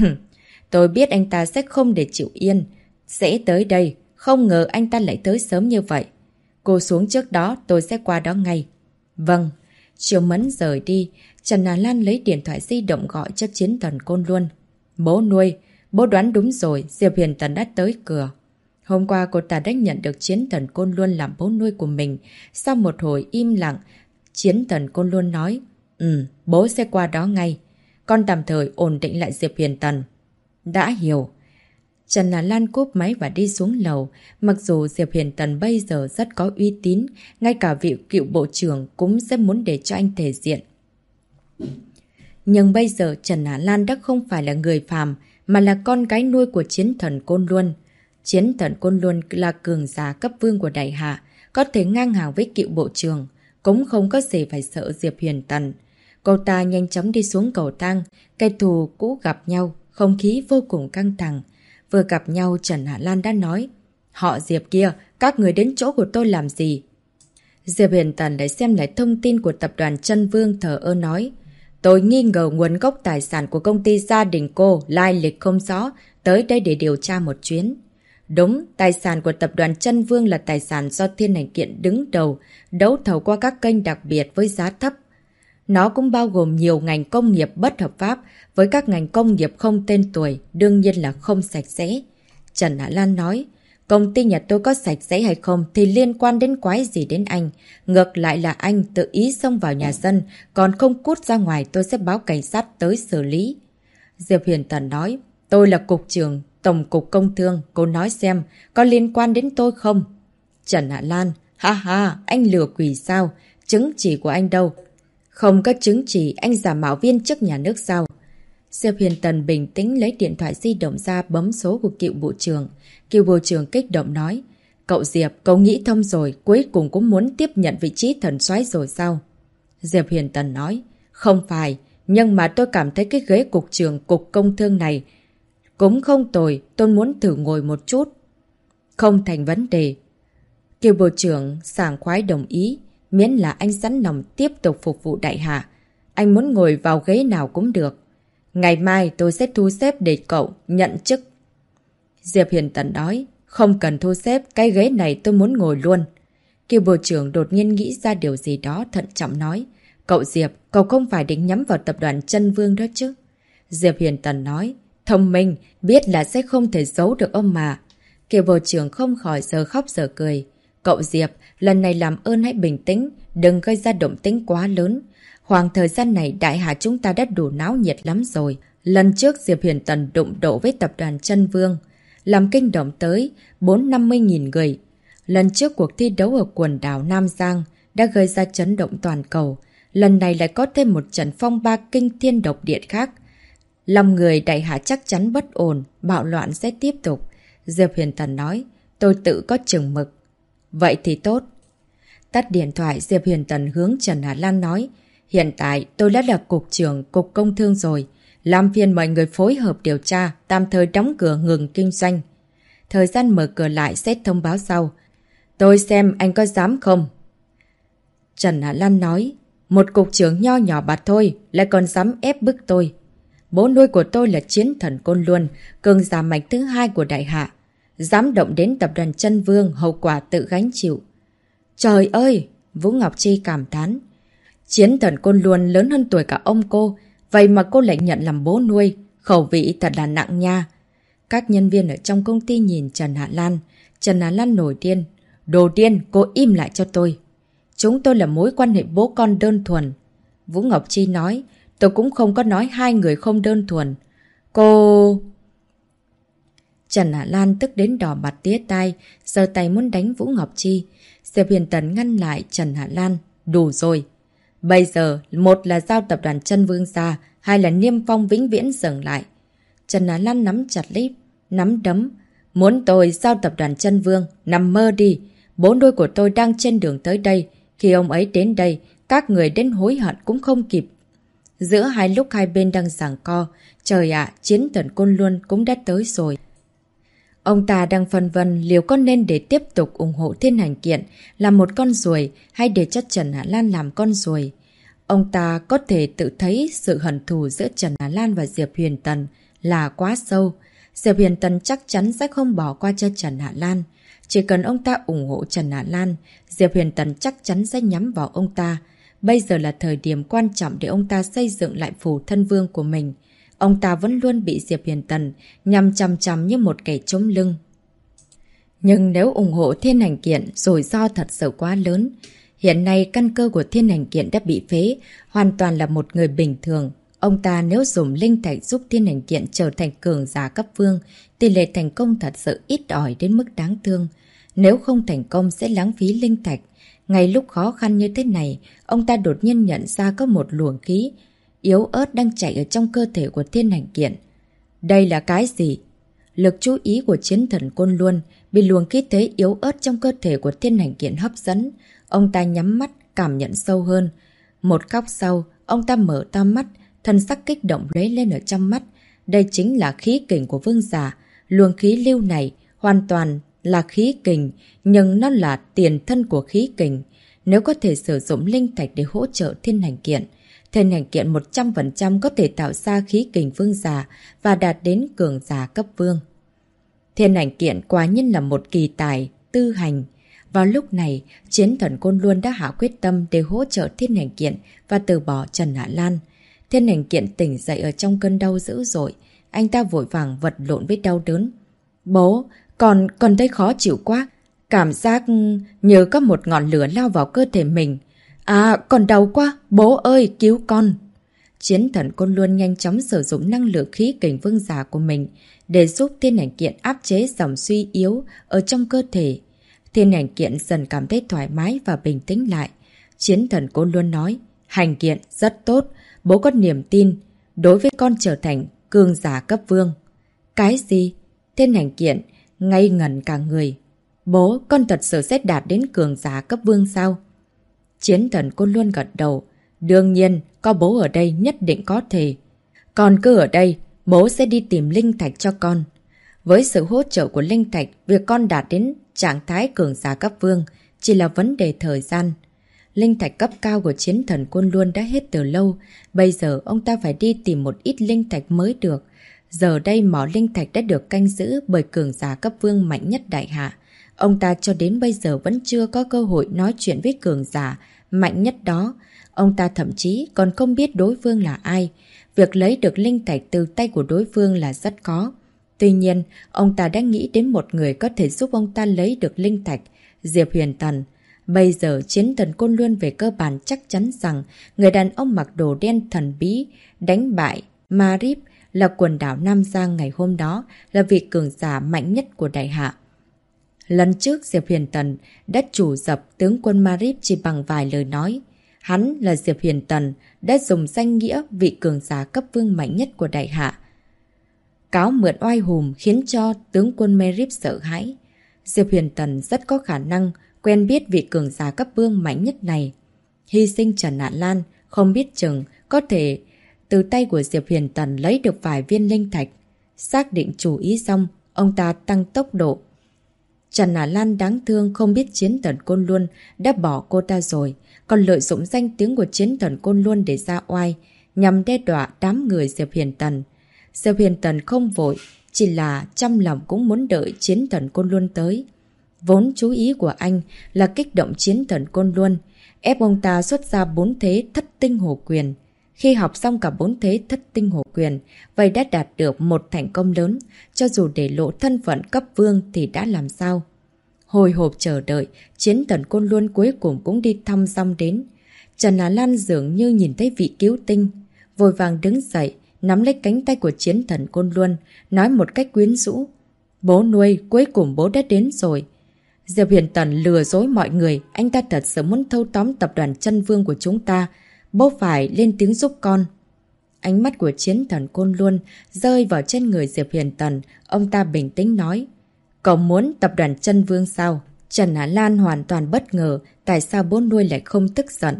A: Tôi biết anh ta sẽ không để chịu yên, sẽ tới đây, không ngờ anh ta lại tới sớm như vậy. Cô xuống trước đó, tôi sẽ qua đó ngay. Vâng. Triệu Mẫn rời đi, Trần Hà Lan lấy điện thoại di động gọi cho Chiến Thần Côn Luân. Bố nuôi, bố đoán đúng rồi, Diệp Huyền Tần đã tới cửa. Hôm qua cô ta đã nhận được Chiến Thần Côn Luân làm bố nuôi của mình. Sau một hồi im lặng, Chiến Thần Côn Luân nói. Bố sẽ qua đó ngay. Con tạm thời ổn định lại Diệp Huyền Tần. Đã hiểu. Trần Hà Lan cúp máy và đi xuống lầu. Mặc dù Diệp Huyền Tần bây giờ rất có uy tín, ngay cả vị cựu bộ trưởng cũng sẽ muốn để cho anh thể diện. Nhưng bây giờ Trần Hà Lan đã không phải là người phàm, mà là con gái nuôi của Chiến Thần Côn Luân. Chiến Thần Côn Luân là cường giả cấp vương của Đại Hạ, có thể ngang hàng với cựu bộ trưởng, cũng không có gì phải sợ Diệp Huyền Tần. Cô ta nhanh chóng đi xuống cầu thang, kẻ thù cũ gặp nhau, không khí vô cùng căng thẳng. Vừa gặp nhau Trần Hạ Lan đã nói. Họ Diệp kia, các người đến chỗ của tôi làm gì? Diệp Huyền Tần lại xem lại thông tin của tập đoàn Chân Vương thờ ơ nói. Tôi nghi ngờ nguồn gốc tài sản của công ty gia đình cô lai lịch không rõ, tới đây để điều tra một chuyến. Đúng, tài sản của tập đoàn Chân Vương là tài sản do Thiên Hành Kiện đứng đầu, đấu thầu qua các kênh đặc biệt với giá thấp. Nó cũng bao gồm nhiều ngành công nghiệp bất hợp pháp, với các ngành công nghiệp không tên tuổi, đương nhiên là không sạch sẽ. Trần Hạ Lan nói, Công ty nhà tôi có sạch sẽ hay không thì liên quan đến quái gì đến anh. Ngược lại là anh tự ý xông vào nhà dân, còn không cút ra ngoài tôi sẽ báo cảnh sát tới xử lý. Diệp Huyền Tần nói, tôi là cục trưởng Tổng cục Công Thương, cô nói xem, có liên quan đến tôi không? Trần Hạ Lan, ha ha, anh lừa quỷ sao? Chứng chỉ của anh đâu? Không có chứng chỉ, anh giả mạo viên chức nhà nước sao? Diệp Huyền Tần bình tĩnh lấy điện thoại di động ra bấm số của cựu bộ trưởng. Cựu bộ trưởng kích động nói, cậu Diệp, cậu nghĩ thông rồi, cuối cùng cũng muốn tiếp nhận vị trí thần soái rồi sao? Diệp Huyền Tần nói, không phải, nhưng mà tôi cảm thấy cái ghế cục trưởng Cục Công Thương này cũng không tồi, tôi muốn thử ngồi một chút. Không thành vấn đề. Kiều bộ trưởng sảng khoái đồng ý, miễn là anh sẵn lòng tiếp tục phục vụ đại hạ. Anh muốn ngồi vào ghế nào cũng được. Ngày mai tôi sẽ thu xếp để cậu nhận chức. Diệp Hiền Tần nói, không cần thu xếp, cái ghế này tôi muốn ngồi luôn. Kiều bộ trưởng đột nhiên nghĩ ra điều gì đó thận trọng nói, cậu Diệp, cậu không phải định nhắm vào tập đoàn Chân Vương đó chứ? Diệp Hiền Tần nói, thông minh, biết là sẽ không thể giấu được ông mà. Kiều bộ trưởng không khỏi giờ khóc giờ cười. Cậu Diệp, lần này làm ơn hãy bình tĩnh, đừng gây ra động tĩnh quá lớn. Khoảng thời gian này đại hạ chúng ta đã đủ náo nhiệt lắm rồi. Lần trước Diệp Huyền Tần đụng độ với tập đoàn Chân Vương, làm kinh động tới 450.000 người. Lần trước cuộc thi đấu ở quần đảo Nam Giang đã gây ra chấn động toàn cầu. Lần này lại có thêm một trận phong ba kinh thiên độc địa khác. Lòng người đại hạ chắc chắn bất ổn, bạo loạn sẽ tiếp tục. Diệp Huyền Tần nói, tôi tự có chừng mực. Vậy thì tốt. Tắt điện thoại, Diệp Huyền Tần hướng Trần Hà Lan nói, hiện tại tôi đã là cục trưởng Cục Công Thương rồi. Làm phiền mọi người phối hợp điều tra, tạm thời đóng cửa ngừng kinh doanh. Thời gian mở cửa lại sẽ thông báo sau. Tôi xem anh có dám không? Trần Hà Lan nói, một cục trưởng nho nhỏ bạt thôi, lại còn dám ép bức tôi. Bố nuôi của tôi là chiến thần Côn Luân, cường giả mạnh thứ hai của đại hạ. Dám động đến tập đoàn Chân Vương, hậu quả tự gánh chịu. Trời ơi! Vũ Ngọc Chi cảm thán. Chiến thần Côn Luân lớn hơn tuổi cả ông cô, vậy mà cô lại nhận làm bố nuôi, khẩu vị thật là nặng nha. Các nhân viên ở trong công ty nhìn Trần Hạ Lan. Trần Hạ Lan nổi điên. Đồ điên, cô im lại cho tôi. Chúng tôi là mối quan hệ bố con đơn thuần. Vũ Ngọc Chi nói, tôi cũng không có nói hai người không đơn thuần. Cô... Trần Hạ Lan tức đến đỏ mặt tía tai, giơ tay muốn đánh Vũ Ngọc Chi. Diệp Huyền Tần ngăn lại Trần Hạ Lan. Đủ rồi. Bây giờ, một là giao tập đoàn Chân Vương ra, hai là Niêm Phong vĩnh viễn dừng lại. Trần Hạ Lan nắm chặt líp, nắm đấm. Muốn tôi giao tập đoàn Chân Vương, nằm mơ đi. Bố nuôi của tôi đang trên đường tới đây. Khi ông ấy đến đây, các người đến hối hận cũng không kịp. Giữa hai lúc hai bên đang giằng co, trời ạ, chiến thần Côn Luân cũng đã tới rồi. Ông ta đang phân vân liệu có nên để tiếp tục ủng hộ Thiên Hành Kiện làm một con ruồi hay để cho Trần Hạ Lan làm con ruồi. Ông ta có thể tự thấy sự hận thù giữa Trần Hạ Lan và Diệp Huyền Tần là quá sâu. Diệp Huyền Tần chắc chắn sẽ không bỏ qua cho Trần Hạ Lan. Chỉ cần ông ta ủng hộ Trần Hạ Lan, Diệp Huyền Tần chắc chắn sẽ nhắm vào ông ta. Bây giờ là thời điểm quan trọng để ông ta xây dựng lại phủ thân vương của mình. Ông ta vẫn luôn bị Diệp Huyền Tần nhằm chằm chằm như một kẻ chống lưng. Nhưng nếu ủng hộ Thiên Hành Kiện, rủi ro thật sự quá lớn. Hiện nay căn cơ của Thiên Hành Kiện đã bị phế, hoàn toàn là một người bình thường. Ông ta nếu dùng linh thạch giúp Thiên Hành Kiện trở thành cường giả cấp vương, tỷ lệ thành công thật sự ít ỏi đến mức đáng thương. Nếu không thành công sẽ lãng phí linh thạch. Ngay lúc khó khăn như thế này, ông ta đột nhiên nhận ra có một luồng khí yếu ớt đang chạy ở trong cơ thể của Thiên Hành Kiện. Đây là cái gì? Lực chú ý của chiến thần Côn Luân bị luồng khí thế yếu ớt trong cơ thể của Thiên Hành Kiện hấp dẫn. Ông ta nhắm mắt, cảm nhận sâu hơn. Một khắc sau, ông ta mở to mắt, thần sắc kích động lóe lên ở trong mắt. Đây chính là khí kình của vương giả. Luồng khí lưu này hoàn toàn là khí kình, nhưng nó là tiền thân của khí kình. Nếu có thể sử dụng linh thạch để hỗ trợ Thiên Hành Kiện, Thiên Hành Kiện 100% có thể tạo ra khí kình vương giả và đạt đến cường giả cấp vương. Thiên Hành Kiện quả nhiên là một kỳ tài, tư hành. Vào lúc này, chiến thần Côn Luân đã hạ quyết tâm để hỗ trợ Thiên Hành Kiện và từ bỏ Trần Hạ Lan. Thiên Hành Kiện tỉnh dậy ở trong cơn đau dữ dội. Anh ta vội vàng vật lộn với đau đớn. Bố, Còn thấy khó chịu quá. Cảm giác như có một ngọn lửa lao vào cơ thể mình. À, còn đau quá, bố ơi, cứu con. Chiến thần Côn Luân nhanh chóng sử dụng năng lượng khí kình vương giả của mình để giúp thiên hành kiện áp chế dòng suy yếu ở trong cơ thể. Thiên hành kiện dần cảm thấy thoải mái và bình tĩnh lại. Chiến thần Côn Luân nói, hành kiện rất tốt, bố có niềm tin đối với con trở thành cường giả cấp vương. Cái gì? Thiên hành kiện ngây ngẩn cả người. Bố, con thật sự sẽ đạt đến cường giả cấp vương sao? Chiến thần Côn Luân gật đầu. Đương nhiên, có bố ở đây nhất định có thể. Con cứ ở đây, bố sẽ đi tìm linh thạch cho con. Với sự hỗ trợ của linh thạch, việc con đạt đến trạng thái cường giả cấp vương chỉ là vấn đề thời gian. Linh thạch cấp cao của chiến thần Côn Luân đã hết từ lâu. Bây giờ ông ta phải đi tìm một ít linh thạch mới được. Giờ đây mỏ linh thạch đã được canh giữ bởi cường giả cấp vương mạnh nhất đại hạ. Ông ta cho đến bây giờ vẫn chưa có cơ hội nói chuyện với cường giả mạnh nhất đó. Ông ta thậm chí còn không biết đối phương là ai. Việc lấy được linh thạch từ tay của đối phương là rất khó. Tuy nhiên, ông ta đã nghĩ đến một người có thể giúp ông ta lấy được linh thạch, Diệp Huyền Tần. Bây giờ chiến thần Côn Luân về cơ bản chắc chắn rằng người đàn ông mặc đồ đen thần bí đánh bại Marip là quần đảo Nam Giang ngày hôm đó là vị cường giả mạnh nhất của đại hạ. Lần trước Diệp Huyền Tần đã chủ dập tướng quân Marip chỉ bằng vài lời nói. Hắn là Diệp Huyền Tần đã dùng danh nghĩa vị cường giả cấp vương mạnh nhất của đại hạ. Cáo mượn oai hùm khiến cho tướng quân Marip sợ hãi. Diệp Huyền Tần rất có khả năng quen biết vị cường giả cấp vương mạnh nhất này. Hy sinh Trần Nạn Lan không biết chừng có thể từ tay của Diệp Huyền Tần lấy được vài viên linh thạch. Xác định chủ ý xong, ông ta tăng tốc độ. Trần Nạn Lan đáng thương không biết chiến thần Côn Luân đã bỏ cô ta rồi, còn lợi dụng danh tiếng của chiến thần Côn Luân để ra oai, nhằm đe dọa đám người Diệp Huyền Tần. Diệp Huyền Tần không vội, chỉ là trong lòng cũng muốn đợi chiến thần Côn Luân tới. Vốn chú ý của anh là kích động chiến thần Côn Luân, ép ông ta xuất ra 4 thế thất tinh hổ quyền. Khi học xong cả 4 thế thất tinh hổ quyền, vậy đã đạt được một thành công lớn, cho dù để lộ thân phận cấp vương thì đã làm sao. Hồi hộp chờ đợi, chiến thần Côn Luân cuối cùng cũng đi thăm dong đến. Trần Á Lan dường như nhìn thấy vị cứu tinh, vội vàng đứng dậy, nắm lấy cánh tay của chiến thần Côn Luân, nói một cách quyến rũ. Bố nuôi, cuối cùng bố đã đến rồi. Diệp Huyền Tần lừa dối mọi người, anh ta thật sự muốn thâu tóm tập đoàn chân vương của chúng ta. Bố phải lên tiếng giúp con. Ánh mắt của chiến thần Côn Luân rơi vào trên người Diệp Huyền Tần, ông ta bình tĩnh nói. Cậu muốn tập đoàn chân vương sao? Trần Á Lan hoàn toàn bất ngờ tại sao bố nuôi lại không tức giận.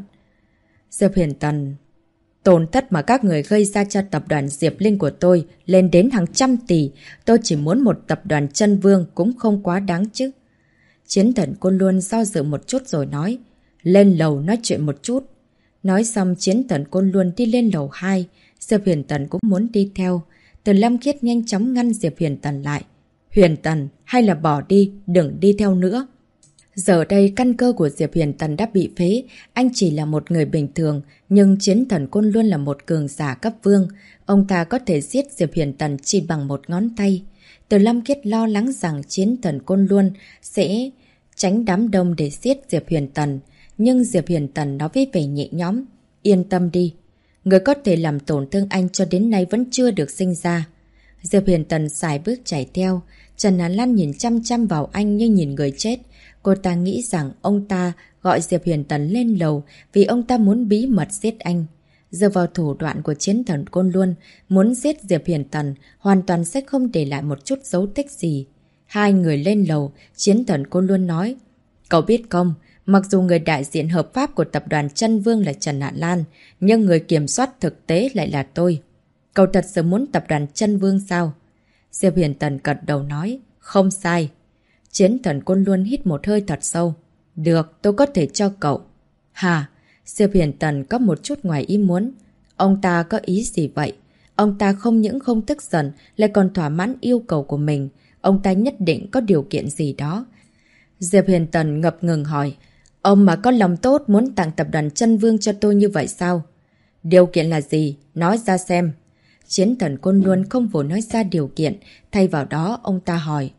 A: Diệp Huyền Tần, tổn thất mà các người gây ra cho tập đoàn Diệp Linh của tôi lên đến hàng trăm tỷ. Tôi chỉ muốn một tập đoàn chân vương cũng không quá đáng chứ. Chiến thần Côn Luân do dự một chút rồi nói. Lên lầu nói chuyện một chút. Nói xong chiến thần Côn Luân đi lên lầu 2. Diệp Huyền Tần cũng muốn đi theo. Từ Lâm Khiết nhanh chóng ngăn Diệp Huyền Tần lại. Huyền Tần, hay là bỏ đi, đừng đi theo nữa. Giờ đây căn cơ của Diệp Huyền Tần đã bị phế. Anh chỉ là một người bình thường, nhưng chiến thần Côn Luân là một cường giả cấp vương. Ông ta có thể giết Diệp Huyền Tần chỉ bằng một ngón tay. Từ Lâm Khiết lo lắng rằng chiến thần Côn Luân sẽ tránh đám đông để giết Diệp Huyền Tần. Nhưng Diệp Huyền Tần nói với vẻ nhẹ nhõm. Yên tâm đi. Người có thể làm tổn thương anh cho đến nay vẫn chưa được sinh ra. Diệp Huyền Tần xài bước chạy theo. Trần Á Lan nhìn chăm chăm vào anh như nhìn người chết. Cô ta nghĩ rằng ông ta gọi Diệp Huyền Tần lên lầu vì ông ta muốn bí mật giết anh. Dựa vào thủ đoạn của chiến thần Côn Luân, muốn giết Diệp Huyền Tần hoàn toàn sẽ không để lại một chút dấu tích gì. Hai người lên lầu, chiến thần Côn Luân nói. Cậu biết không, mặc dù người đại diện hợp pháp của tập đoàn Chân Vương là Trần Hạ Lan, nhưng người kiểm soát thực tế lại là tôi. Cậu thật sự muốn tập đoàn Chân Vương sao? Diệp Huyền Tần gật đầu nói. Không sai. Chiến thần Côn Luân hít một hơi thật sâu. Được, tôi có thể cho cậu. Hả? Diệp Huyền Tần có một chút ngoài ý muốn. Ông ta có ý gì vậy? Ông ta không những không tức giận, lại còn thỏa mãn yêu cầu của mình. Ông ta nhất định có điều kiện gì đó. Diệp Huyền Tần ngập ngừng hỏi. Ông mà có lòng tốt muốn tặng tập đoàn Chân Vương cho tôi như vậy sao? Điều kiện là gì? Nói ra xem. Chiến thần Côn Luân không vội nói ra điều kiện, thay vào đó ông ta hỏi.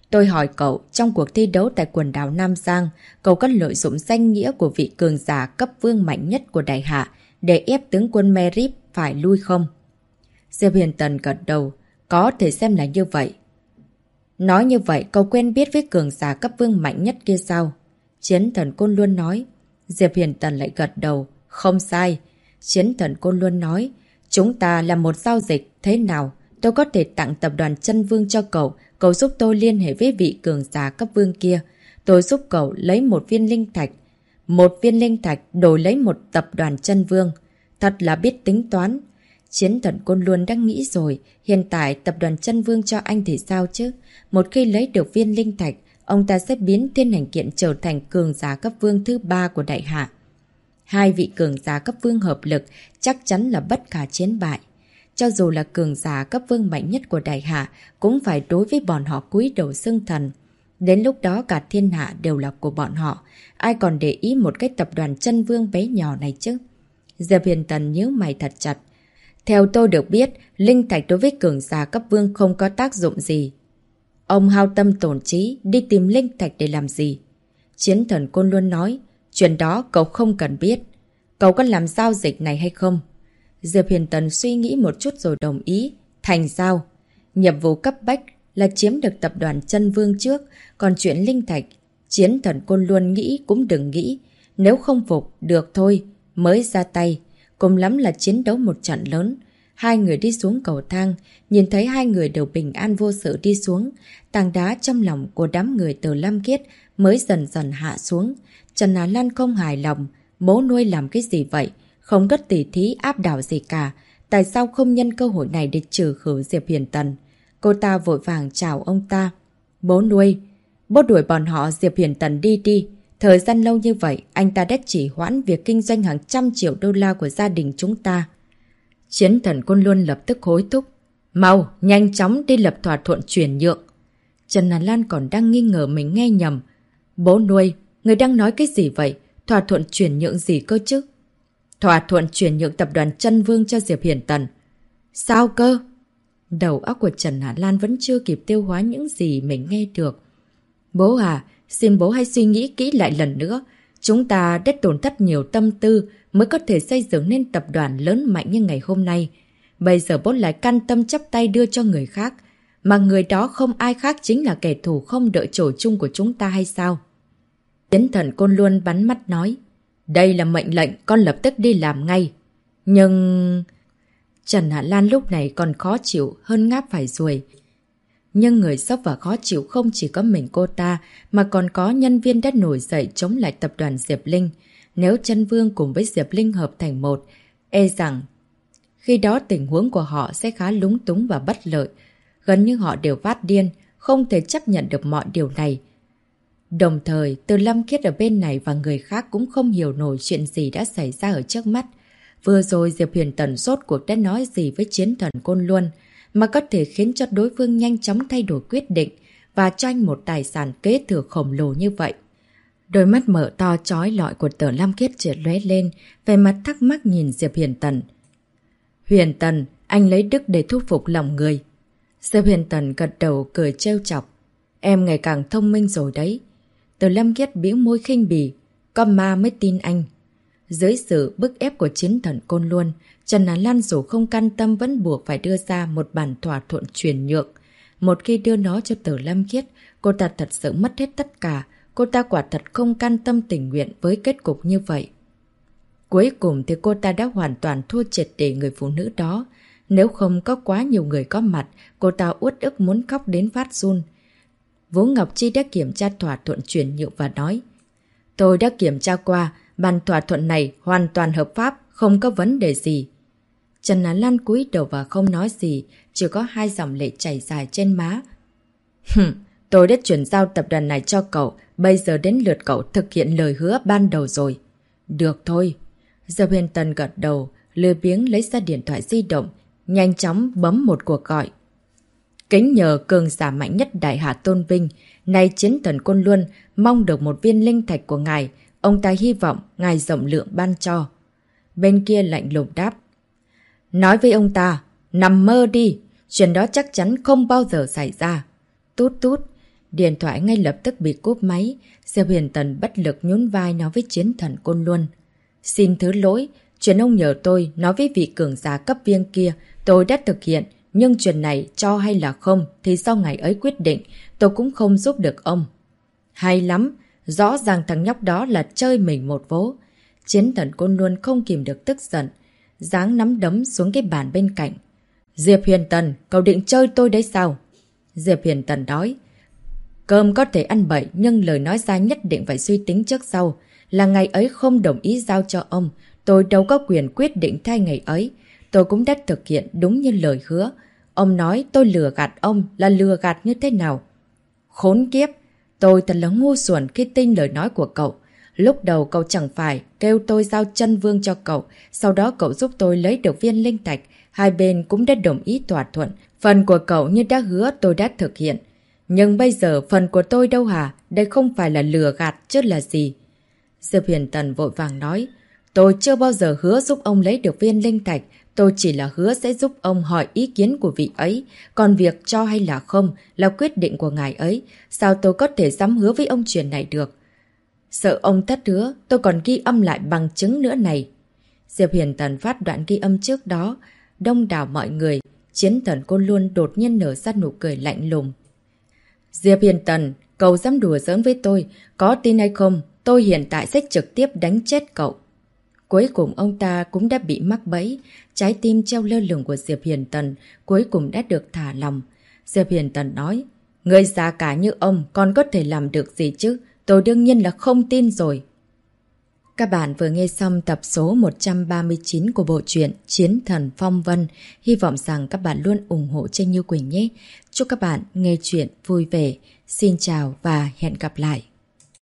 A: Tôi hỏi cậu, trong cuộc thi đấu tại quần đảo Nam Giang, cậu có lợi dụng danh nghĩa của vị cường giả cấp vương mạnh nhất của Đại Hạ để ép tướng quân Merip phải lui không? Diệp Huyền Tần gật đầu, có thể xem là như vậy. Nói như vậy, cậu quen biết với cường giả cấp vương mạnh nhất kia sao? Chiến thần Côn Luân nói. Diệp Huyền Tần lại gật đầu, không sai. Chiến thần Côn Luân nói, chúng ta là một giao dịch, thế nào? Tôi có thể tặng tập đoàn Chân Vương cho cậu, cậu giúp tôi liên hệ với vị cường giả cấp vương kia. Tôi giúp cậu lấy một viên linh thạch. Một viên linh thạch đổi lấy một tập đoàn Chân Vương. Thật là biết tính toán. Chiến thần Côn Luân đang nghĩ rồi, hiện tại tập đoàn Chân Vương cho anh thì sao chứ? Một khi lấy được viên linh thạch, ông ta sẽ biến Thiên Hành Kiện trở thành cường giả cấp vương thứ 3 của Đại Hạ. Hai vị cường giả cấp vương hợp lực chắc chắn là bất khả chiến bại. Cho dù là cường giả cấp vương mạnh nhất của Đại Hạ, cũng phải đối với bọn họ cúi đầu xưng thần. Đến lúc đó cả thiên hạ đều là của bọn họ. Ai còn để ý một cái tập đoàn Chân Vương bé nhỏ này chứ? Diệp Huyền Tần nhíu mày thật chặt. Theo tôi được biết, linh thạch đối với cường giả cấp vương không có tác dụng gì. Ông hao tâm tổn trí đi tìm linh thạch để làm gì? Chiến thần Côn Luân nói, chuyện đó cậu không cần biết. Cậu có làm giao dịch này hay không? Diệp Huyền Tần suy nghĩ một chút rồi đồng ý. Thành giao. Nhiệm vụ cấp bách là chiếm được tập đoàn Chân Vương trước, còn chuyện linh thạch, chiến thần Côn Luân nghĩ cũng đừng nghĩ. Nếu không phục, được thôi, mới ra tay. Cùng lắm là chiến đấu một trận lớn. Hai người đi xuống cầu thang, nhìn thấy hai người đều bình an vô sự đi xuống. Tảng đá trong lòng của đám người từ Lam Kiết mới dần dần hạ xuống. Trần Á Lan không hài lòng, bố nuôi làm cái gì vậy? Không có tỉ thí áp đảo gì cả. Tại sao không nhân cơ hội này để trừ khử Diệp Huyền Tần? Cô ta vội vàng chào ông ta. Bố nuôi, bố đuổi bọn họ Diệp Huyền Tần đi đi. Thời gian lâu như vậy, anh ta đã chỉ hoãn việc kinh doanh hàng trăm triệu đô la của gia đình chúng ta. Chiến thần Côn Luân lập tức hối thúc. Mau, nhanh chóng đi lập thỏa thuận chuyển nhượng. Trần Á Lan còn đang nghi ngờ mình nghe nhầm. Bố nuôi, người đang nói cái gì vậy? Thỏa thuận chuyển nhượng gì cơ chứ? Thỏa thuận chuyển nhượng tập đoàn Chân Vương cho Diệp Huyền Tần. Sao cơ? Đầu óc của Trần Á Lan vẫn chưa kịp tiêu hóa những gì mình nghe được. Bố à, xin bố hãy suy nghĩ kỹ lại lần nữa. Chúng ta đã tổn thất nhiều tâm tư mới có thể xây dựng nên tập đoàn lớn mạnh như ngày hôm nay. Bây giờ bố lại can tâm chấp tay đưa cho người khác. Mà người đó không ai khác chính là kẻ thù không đợi trổ chung của chúng ta hay sao? Chiến thần Côn Luân bắn mắt nói. Đây là mệnh lệnh, con lập tức đi làm ngay. Nhưng... Trần Hạ Lan lúc này còn khó chịu hơn ngáp phải ruồi. Nhưng người sốc và khó chịu không chỉ có mình cô ta, mà còn có nhân viên đã nổi dậy chống lại tập đoàn Diệp Linh. Nếu Chân Vương cùng với Diệp Linh hợp thành một, e rằng khi đó tình huống của họ sẽ khá lúng túng và bất lợi. Gần như họ đều phát điên, không thể chấp nhận được mọi điều này. Đồng thời, Từ Lâm Khiết ở bên này và người khác cũng không hiểu nổi chuyện gì đã xảy ra ở trước mắt. Vừa rồi Diệp Huyền Tần rốt cuộc đã nói gì với chiến thần Côn Luân mà có thể khiến cho đối phương nhanh chóng thay đổi quyết định và cho anh một tài sản kế thừa khổng lồ như vậy. Đôi mắt mở to chói lọi của Từ Lâm Khiết chợt lóe lên, vẻ mặt thắc mắc nhìn Diệp Huyền Tần. Huyền Tần, anh lấy đức để thuyết phục lòng người. Diệp Huyền Tần gật đầu cười trêu chọc. Em ngày càng thông minh rồi đấy. Từ Lâm Khiết bĩu môi khinh bỉ. Có ma mới tin anh. Dưới sự bức ép của chiến thần Côn Luân, Trần Á Lan dù không can tâm vẫn buộc phải đưa ra một bản thỏa thuận chuyển nhượng. Một khi đưa nó cho Từ Lâm Khiết, cô ta thật sự mất hết tất cả. Cô ta quả thật không can tâm tình nguyện với kết cục như vậy. Cuối cùng thì cô ta đã hoàn toàn thua triệt để người phụ nữ đó. Nếu không có quá nhiều người có mặt, cô ta uất ức muốn khóc đến phát run. Vũ Ngọc Chi đã kiểm tra thỏa thuận chuyển nhượng và nói: Tôi đã kiểm tra qua, bản thỏa thuận này hoàn toàn hợp pháp, không có vấn đề gì. Trần Á Lan cúi đầu và không nói gì, chỉ có hai dòng lệ chảy dài trên má. Tôi đã chuyển giao tập đoàn này cho cậu, bây giờ đến lượt cậu thực hiện lời hứa ban đầu rồi. Được thôi. Diệp Huyền Tần gật đầu, lười biếng lấy ra điện thoại di động, nhanh chóng bấm một cuộc gọi. Kính nhờ cường giả mạnh nhất Đại Hạ tôn vinh, nay chiến thần Côn Luân mong được một viên linh thạch của ngài, ông ta hy vọng ngài rộng lượng ban cho. Bên kia lạnh lùng đáp. Nói với ông ta, nằm mơ đi, chuyện đó chắc chắn không bao giờ xảy ra. Tút tút, Điện thoại ngay lập tức bị cúp máy. Diệp Huyền Tần bất lực nhún vai nói với chiến thần Côn Luân. Xin thứ lỗi, chuyện ông nhờ tôi nói với vị cường giả cấp viên kia, tôi đã thực hiện. Nhưng chuyện này cho hay là không thì sau ngày ấy quyết định, tôi cũng không giúp được ông. Hay lắm, rõ ràng thằng nhóc đó là chơi mình một vố. Chiến thần Côn Luân không kìm được tức giận, giáng nắm đấm xuống cái bàn bên cạnh. Diệp Huyền Tần, cậu định chơi tôi đấy sao? Diệp Huyền Tần nói. Cơm có thể ăn bậy, nhưng lời nói ra nhất định phải suy tính trước sau. Là ngày ấy không đồng ý giao cho ông, tôi đâu có quyền quyết định thay ngày ấy. Tôi cũng đã thực hiện đúng như lời hứa. Ông nói tôi lừa gạt ông là lừa gạt như thế nào? Khốn kiếp! Tôi thật là ngu xuẩn khi tin lời nói của cậu. Lúc đầu cậu chẳng phải kêu tôi giao chân vương cho cậu, sau đó cậu giúp tôi lấy được viên linh thạch. Hai bên cũng đã đồng ý thỏa thuận. Phần của cậu như đã hứa tôi đã thực hiện. Nhưng bây giờ phần của tôi đâu hả? Đây không phải là lừa gạt chứ là gì? Diệp Huyền Tần vội vàng nói. Tôi chưa bao giờ hứa giúp ông lấy được viên linh thạch. Tôi chỉ là hứa sẽ giúp ông hỏi ý kiến của vị ấy. Còn việc cho hay là không là quyết định của ngài ấy. Sao tôi có thể dám hứa với ông chuyện này được? Sợ ông thất hứa, tôi còn ghi âm lại bằng chứng nữa này. Diệp Huyền Tần phát đoạn ghi âm trước đó. Đông đảo mọi người. Chiến thần Côn Luân đột nhiên nở ra nụ cười lạnh lùng. Diệp Huyền Tần, cậu dám đùa giỡn với tôi. Có tin hay không, tôi hiện tại sẽ trực tiếp đánh chết cậu. Cuối cùng ông ta cũng đã bị mắc bẫy. Trái tim treo lơ lửng của Diệp Huyền Tần cuối cùng đã được thả lòng. Diệp Huyền Tần nói, người già cả như ông còn có thể làm được gì chứ? Tôi đương nhiên là không tin rồi. Các bạn vừa nghe xong tập số 139 của bộ truyện Chiến Thần Phong Vân. Hy vọng rằng các bạn luôn ủng hộ Tranh Như Quỳnh nhé. Chúc các bạn nghe chuyện vui vẻ. Xin chào và hẹn gặp lại.